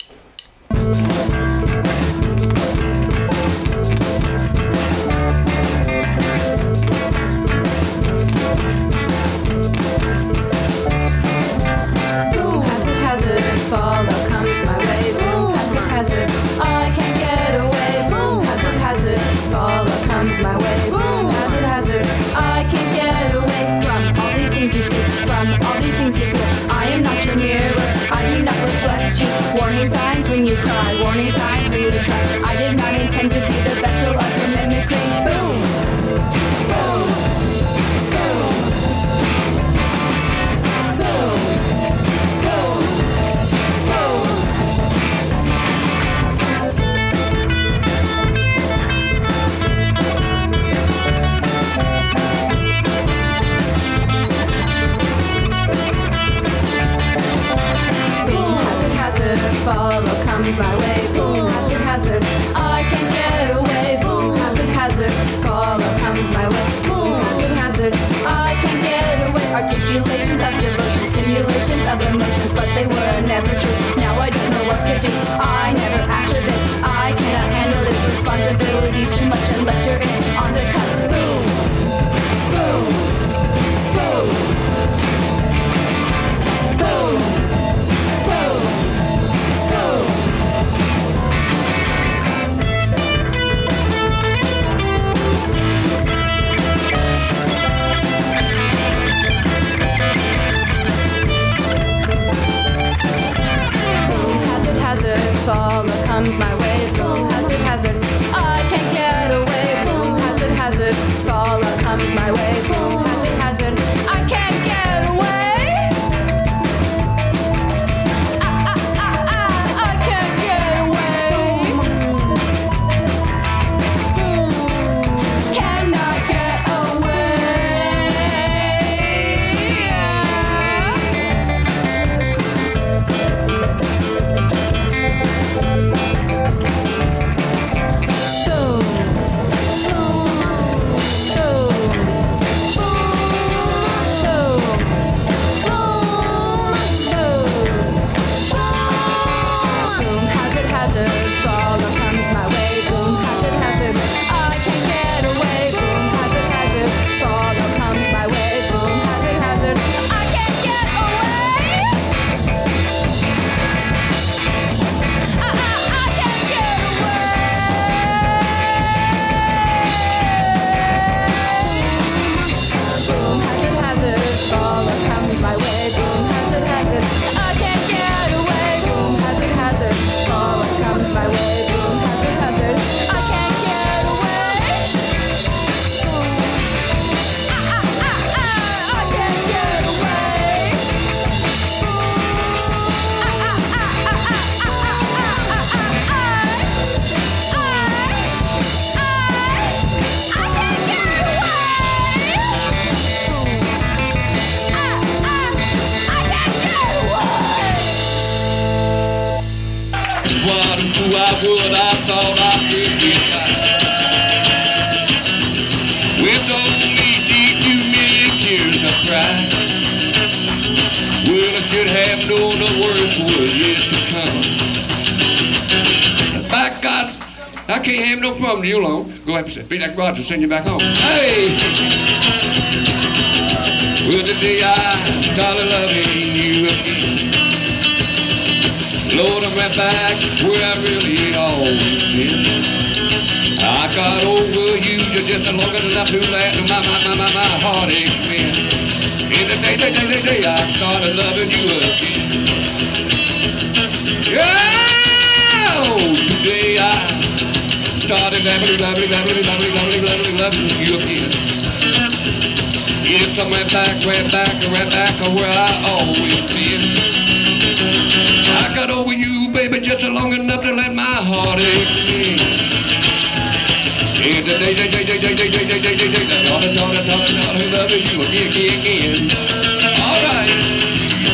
Hazard, follow comes my way. Boom, hazard, hazard, I can't get away. Boom, hazard, hazard, follow comes my way. Boom, hazard, hazard, I can't get away from all these things you see, from all these things you feel. I am not your mirror, I do not reflect you. Warning signs when you cry, warning signs for you to try. I did not intend to be the vessel of your mimicry. Boom, boom, boom, boom. boom, hazard, hazard, I can't get away. Boom, hazard, hazard, follow comes my way. Boom, hazard, hazard, I can't get away. Articulations of devotion, simulations of emotions, but they were never true. Now I don't know what to do. I never asked for this. I cannot handle this. Responsibility's too much unless you're in on the cut. Boom, boom, boom, boom, boom, boom. Hazard, follow comes my way. Boom, hazard, hazard, I can't get away. Boom, hazard, hazard, follow comes my way. Boom, hazard, hazard, I can't get away. I, I, I, I, I can't get away. Cannot get away. I would, I thought I could get by. With only deep, too many tears I cried. Well, I should have known the worst was yet to come. By gosh, I can't have no problem with you long. Go have to be like Roger, send you back home. Hey! Well, the day I started loving you again, Lord, I went back where I really always been. I got over you just long enough to let my, my, my, my, my heart expand. In the day, day, day, day, day, I started loving you again. Yeah! Today I started lovely, lovely, lovely, lovely, lovely, lovely, loving you again. Yes, I went back, went back, went back where I always been. I got over you, baby, just long enough to let my heart ache. And the day, day, day, day, day, day, day, day, day, day, day, day, daughter, daughter, daughter, daughter, loving you again, again, again. All right.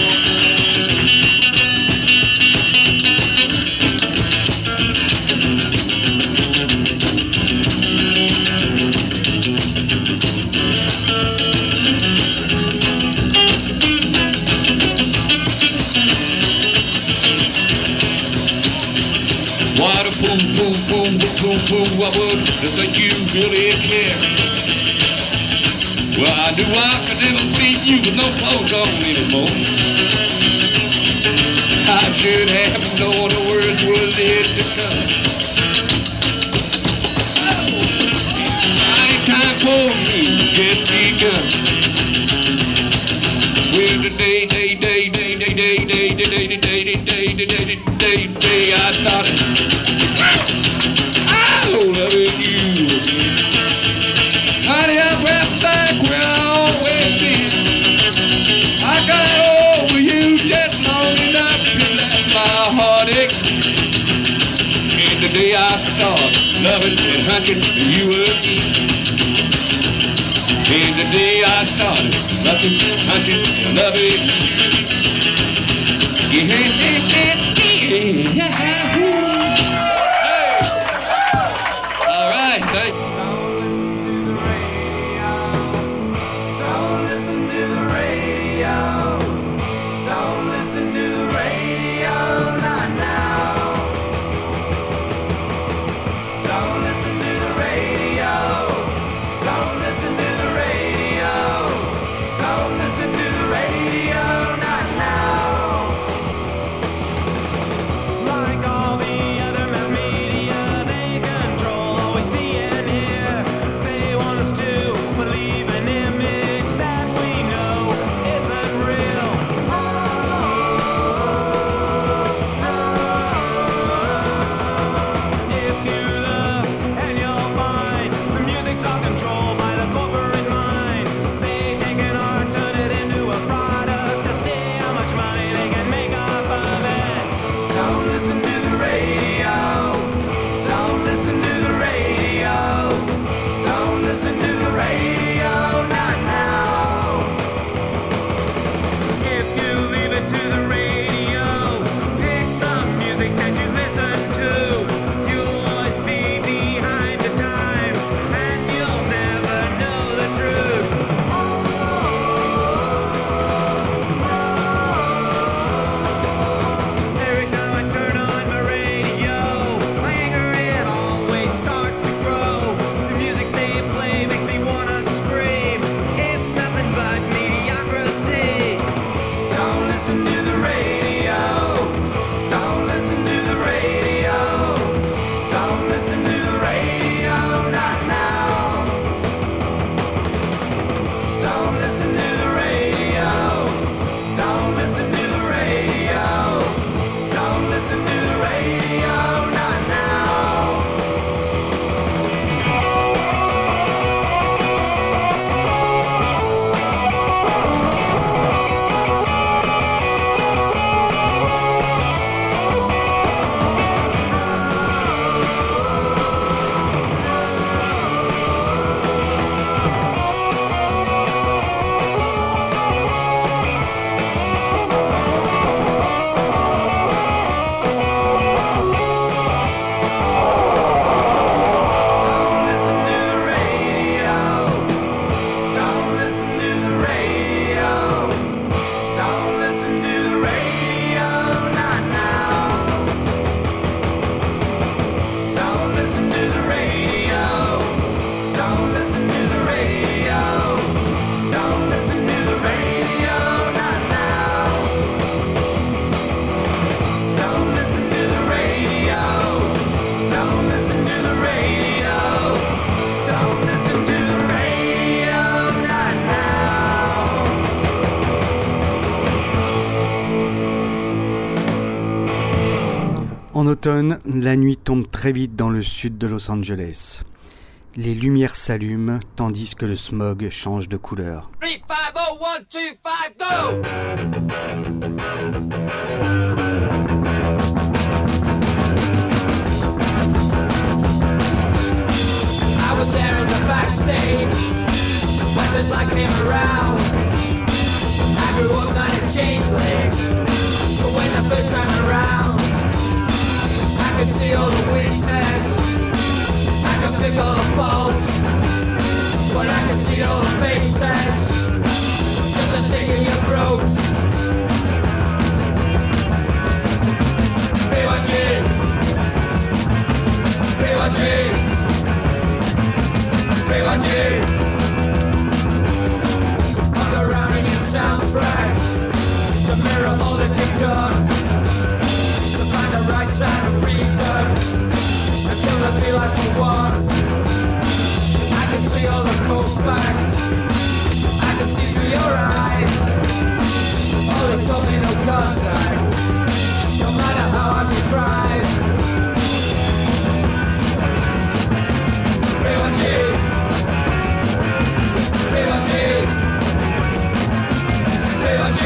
What a fool, fool, fool, fool, fool, I would to think you really care. Well, I knew I could never beat you with no clothes on anymore. I should have known the words were yet to come. Oh, ain't time for me to get begun. Well, the day, day, day, day, day, day, day, day, day, day, day, day, day, day, day, day, I started. Oh, loving you again. Honey, I'm right back where I always been. I got over you just long enough to let my heart ache. And the day I started loving and hunting you again. And the day I started loving, hunting, and loving you. Yeah, yeah, yeah, yeah, yeah. automne, la nuit tombe très vite dans le sud de Los Angeles. Les lumières s'allument tandis que le smog change de couleur. three, five, oh, one, two, five, go! I was there in the backstage when this light came around. I grew up not a changeling, but when the first time around, I could see all the weakness, I could pick all the faults, but I could see all the fake tests, just a stick in your throat. P one G, P one G, P one G. Around in your soundtrack to mirror all that you've done, to find the right side of reason, to kill the three lives for one. I can see all the cold facts, I can see through your eyes. All this told me no contact, no matter how hard you try. P one G, P one G. P one G.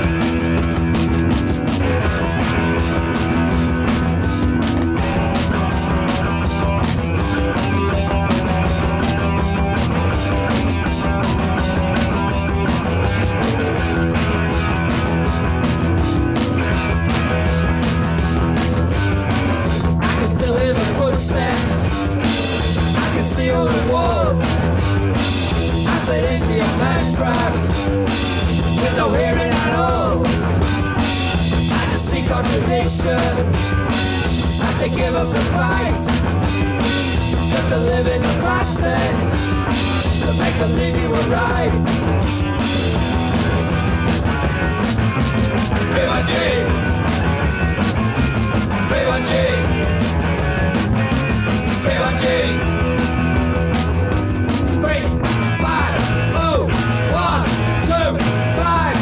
I can still hear the footsteps, I can see all the walls. I slid into your man traps with no hearing at all. I just see contradiction, I had to give up the fight, just to live in the past tense, to make believe you were right. P one G, P one G, P one G. Three, five, oh, one, two, five.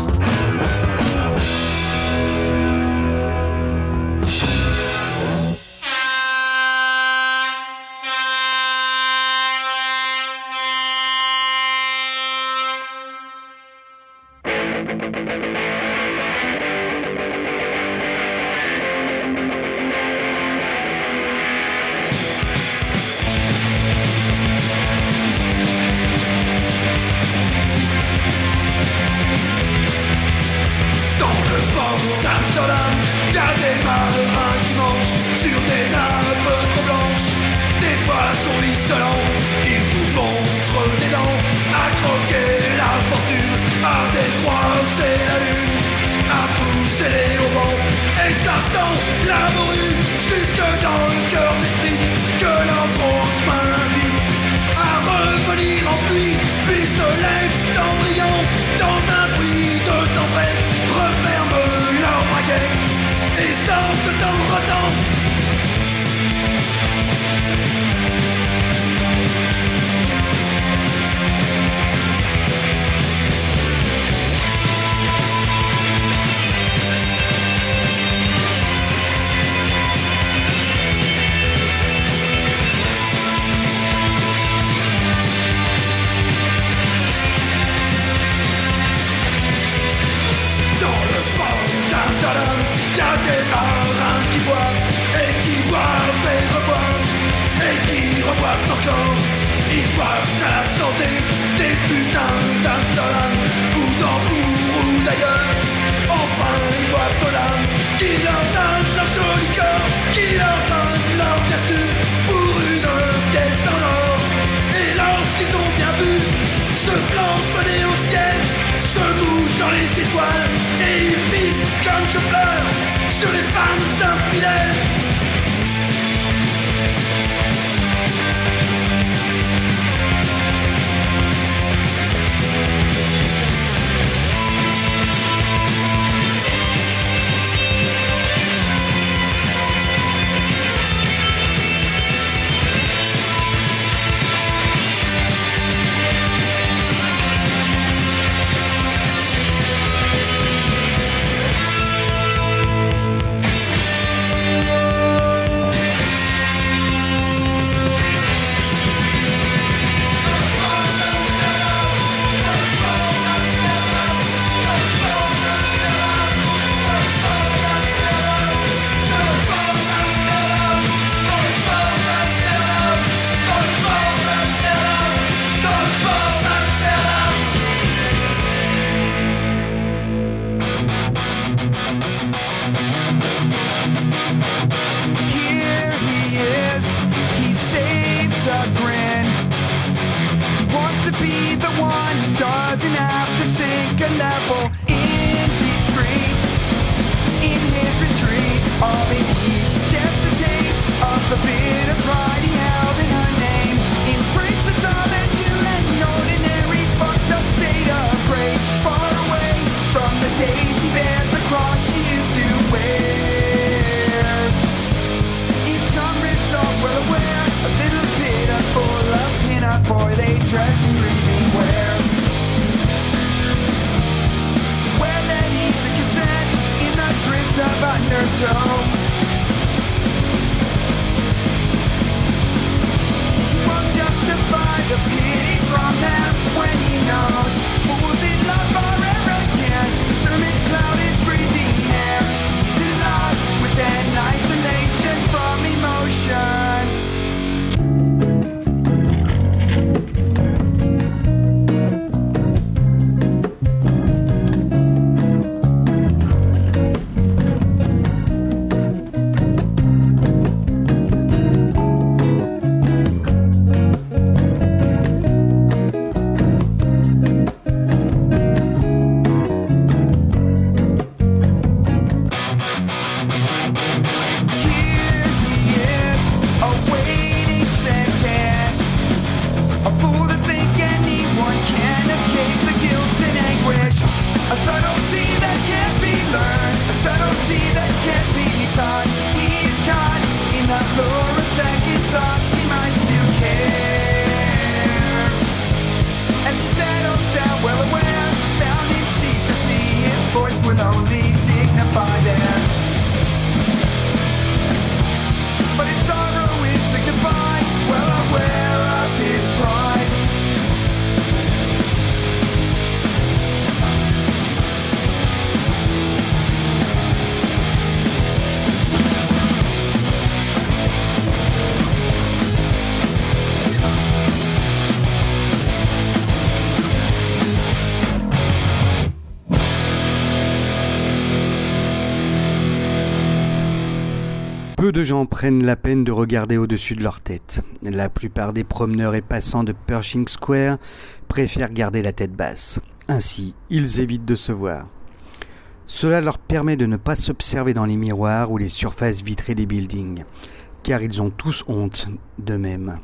d'Amsterdam, y'a des marins qui mangent sur des nappes trop blanches, des poissons isolants, ils vous montrent des dents, à croquer la fortune, à décroiser la lune, à pousser les haubans, et ça sent la morue jusque dans le cœur des frites, que l'entrance m'invite à revenir en pluie, puis se lève en riant dans un bruit de tempête, referme leur baguette et sortent de temps en temps. Peu de gens prennent la peine de regarder au-dessus de leur tête. La plupart des promeneurs et passants de Pershing Square préfèrent garder la tête basse. Ainsi, ils évitent de se voir. Cela leur permet de ne pas s'observer dans les miroirs ou les surfaces vitrées des buildings, car ils ont tous honte d'eux-mêmes.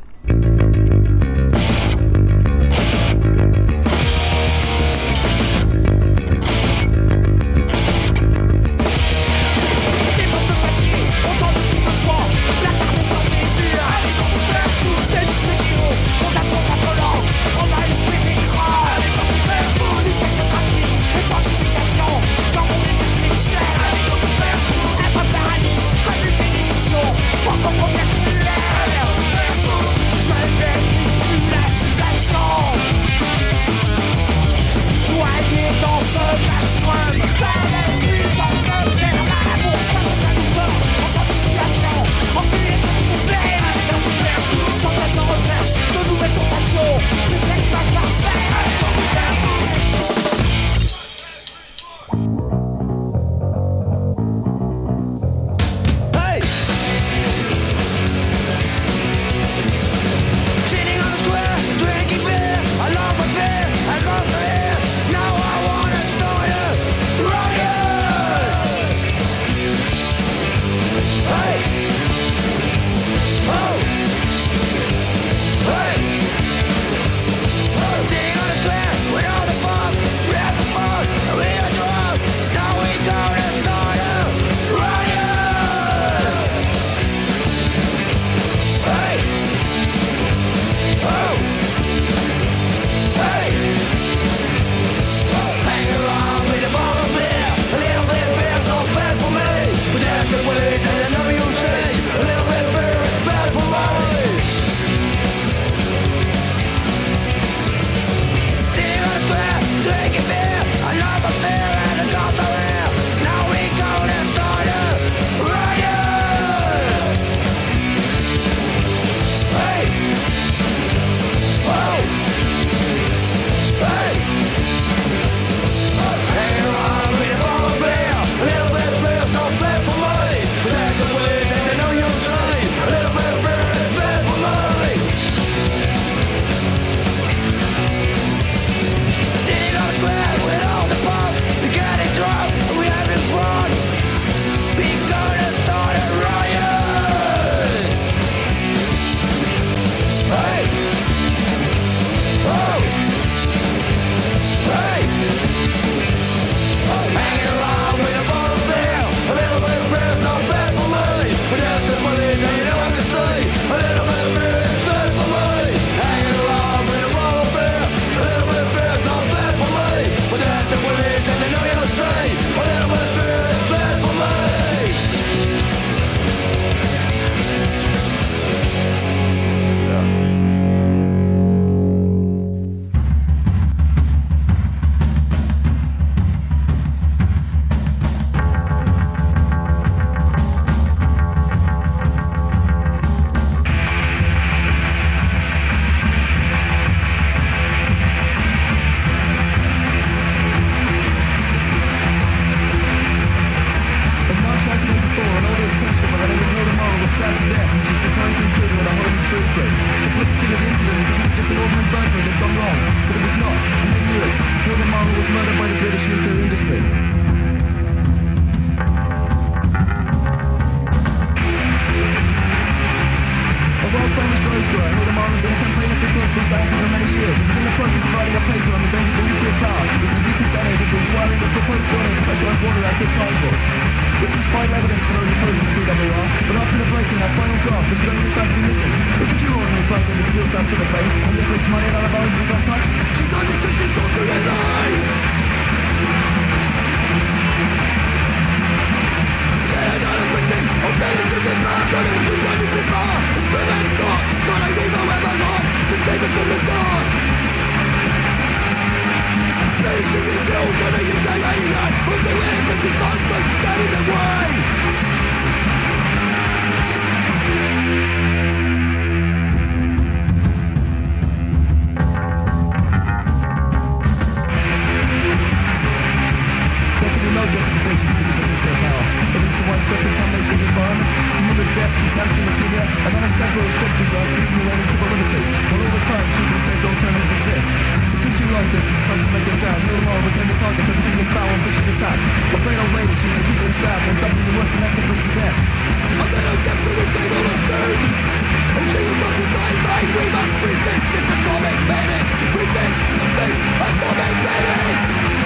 several restrictions on freedom and learning civil liberties, while all the time choosing safe alternatives exist. Because she realised this and decided to make a stand, no more became the target of a particularly foul and vicious attack. A frail old lady, she was repeatedly stabbed and dumped in the woods and left to bleed to death. And then a death to which they will assume. If she was not denied, we must resist this atomic menace. Resist this atomic menace.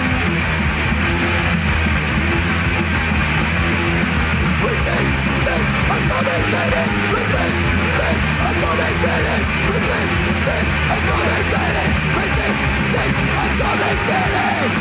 Resist this atomic menace. Resist this atomic menace. Resist this atomic menace. Resist this atomic menace.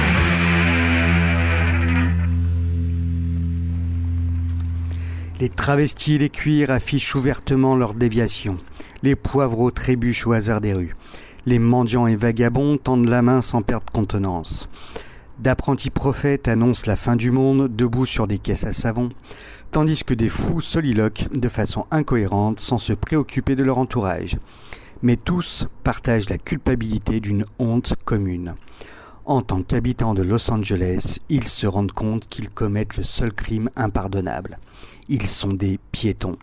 Les travestis et les cuirs affichent ouvertement leur déviation. Les poivreaux trébuchent au hasard des rues. Les mendiants et vagabonds tendent la main sans perdre contenance. D'apprentis prophètes annoncent la fin du monde debout sur des caisses à savon, tandis que des fous soliloquent de façon incohérente sans se préoccuper de leur entourage. Mais tous partagent la culpabilité d'une honte commune. En tant qu'habitants de Los Angeles, ils se rendent compte qu'ils commettent le seul crime impardonnable. Ils sont des piétons.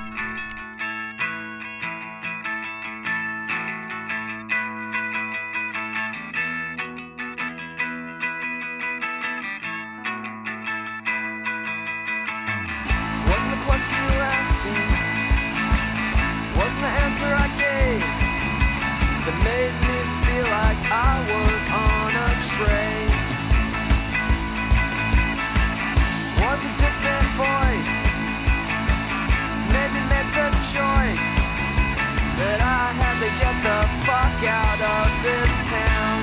Wasn't the question you were asking, wasn't the answer I gave, that made me feel like I was on a train. Was a distant voice, maybe made the choice that I had to get the fuck out of this town.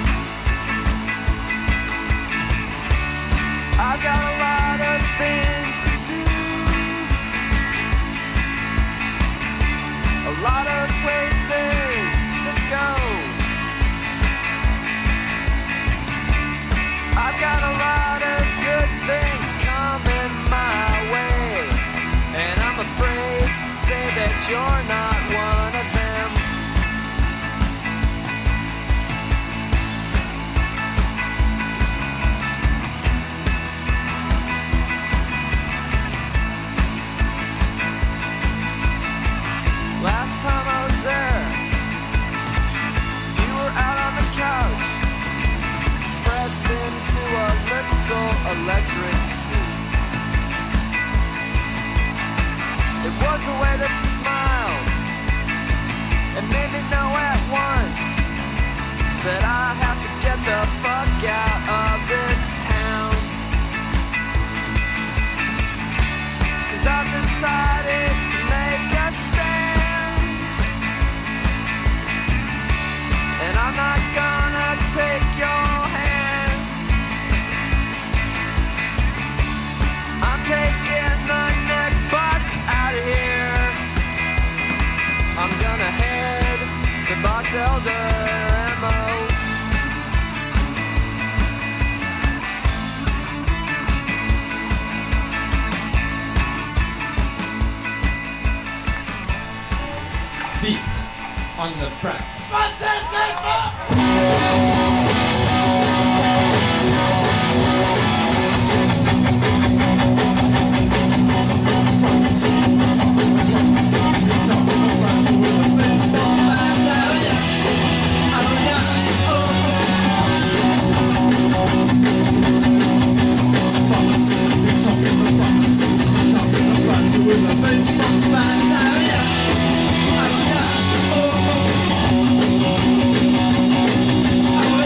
I've got a lot of things to do, a lot of places to go. I've got a lot of good things coming my way, and I'm afraid to say that you're not one of them. Last time I was there, you were out on the couch, pressed into a little electric tree. It was the way that you smiled, and made me know at once that I have to get the fuck out of this town. 'Cause I've decided to make a stand, and I'm not gonna take your hand. I'm taking the next bus out of here. I'm gonna head to Box Elder M O. Beat on the brat. Oh,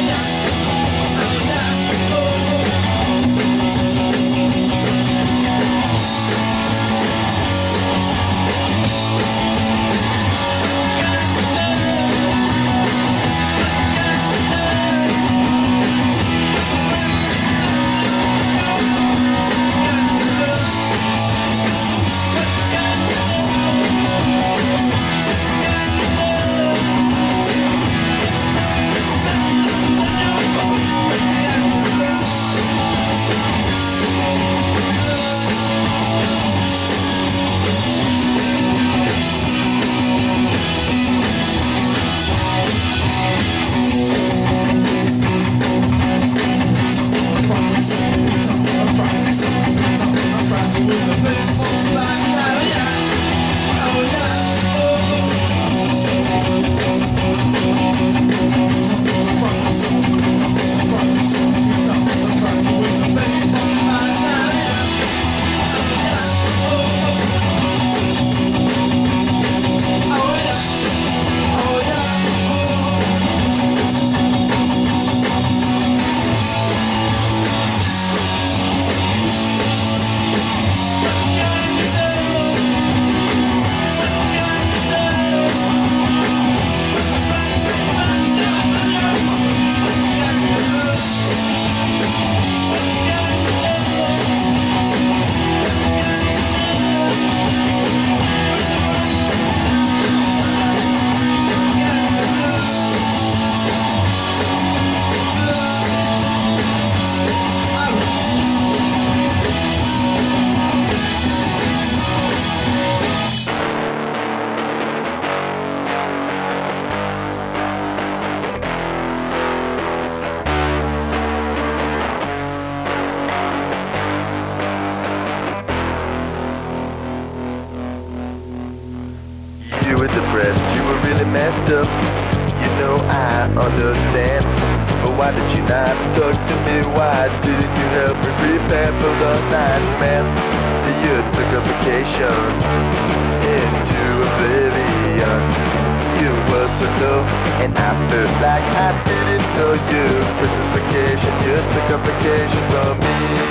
honest, you were really messed up. You know I understand. But why did you not talk to me? Why didn't you help me prepare for the nightmare? You took a vacation into oblivion. You were so low, and I felt like I didn't know you. Christmas vacation, you took a vacation from me.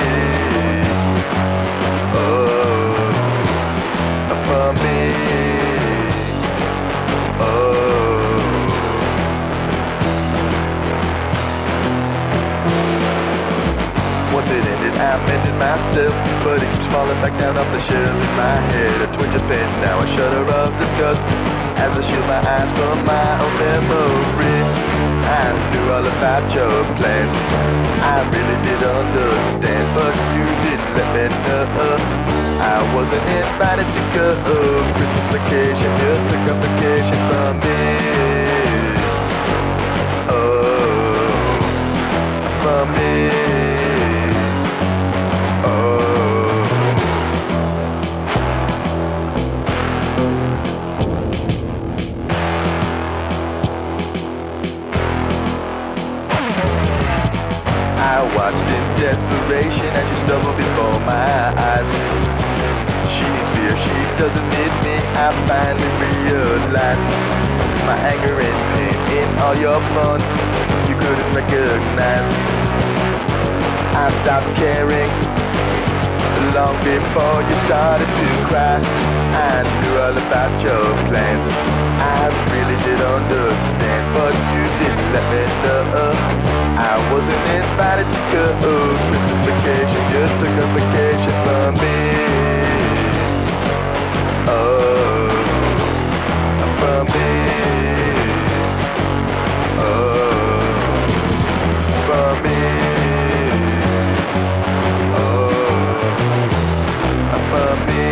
Oh, from me. Oh. Once it ended, I mended myself, but it keeps falling back down off the shelves in my head. A twinge of pain, now a shudder of disgust, as I shield my eyes from my own memory. I knew all about your plans, I really did understand, but you didn't let me know. I wasn't invited to go. Christmas vacation, you took a vacation from me. Oh, from me. I watched in desperation as you stumbled before my eyes. She needs beer, she doesn't need me. I finally realized my anger and pain in all your fun you couldn't recognize. I stopped caring long before you started to cry. I knew all about your plans, I really did understand, but you didn't let me know. I wasn't invited to go. Christmas vacation, just took a vacation from me. Oh, from me. Oh, from me. Oh, from me.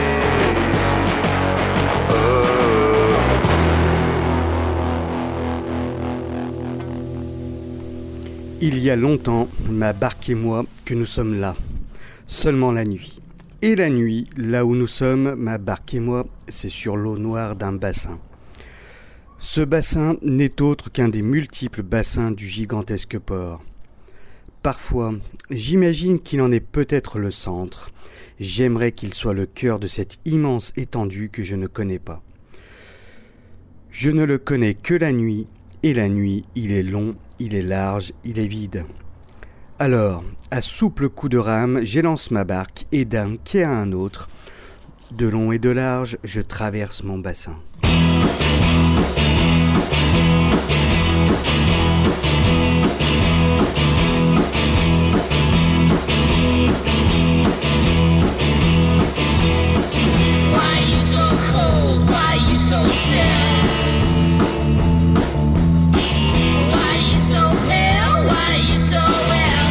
Il y a longtemps, ma barque et moi, que nous sommes là, seulement la nuit. Et la nuit, là où nous sommes, ma barque et moi, c'est sur l'eau noire d'un bassin. Ce bassin n'est autre qu'un des multiples bassins du gigantesque port. Parfois, j'imagine qu'il en est peut-être le centre. J'aimerais qu'il soit le cœur de cette immense étendue que je ne connais pas. Je ne le connais que la nuit, et la nuit, il est long, il est large, il est vide. Alors, à souple coup de rame, j'élance ma barque, et d'un quai à un autre, de long et de large, je traverse mon bassin. Why you so cold? Why you so still? Why you so pale? Why you so well?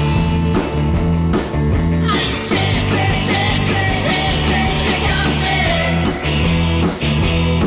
Are you sick, sick, sick, sick of me?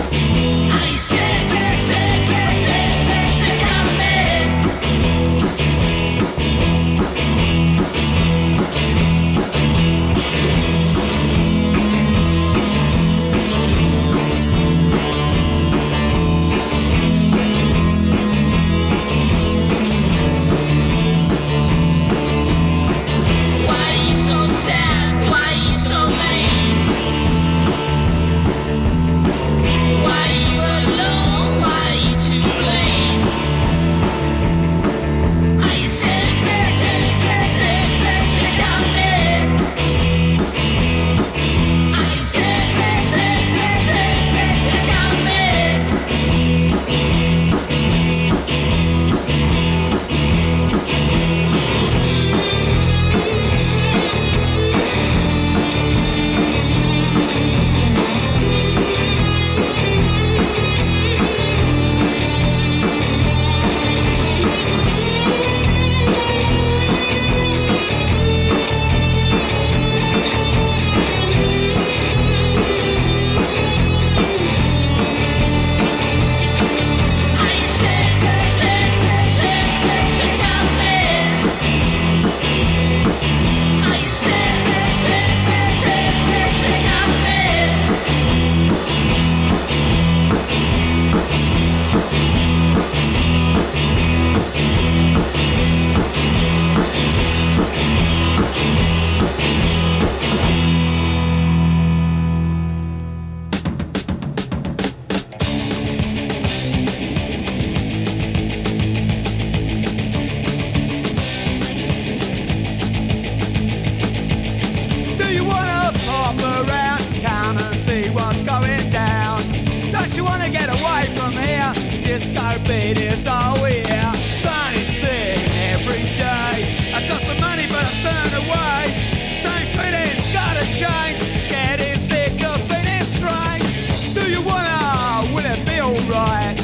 you wanna get away from here? Disco beat is all we hear. Same thing every day. I got some money but I turn away. Same feeling's gotta change. Getting sick of feeling strange. Do you wanna? Will it be alright?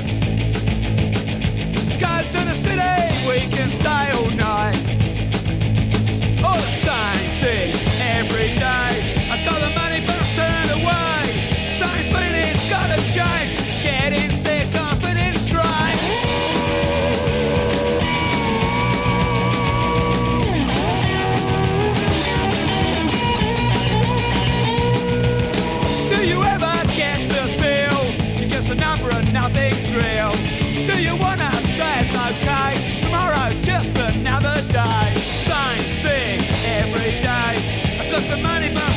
Go to the city, we can stay all night. All the same thing every day. I got the money but I turn away. Same feeling's gotta change. Getting sick of feeling strange. Do you ever get to feel you're just a number and nothing's real? Do you wanna say it's okay? Tomorrow's just another day. Same thing every day. I got some money but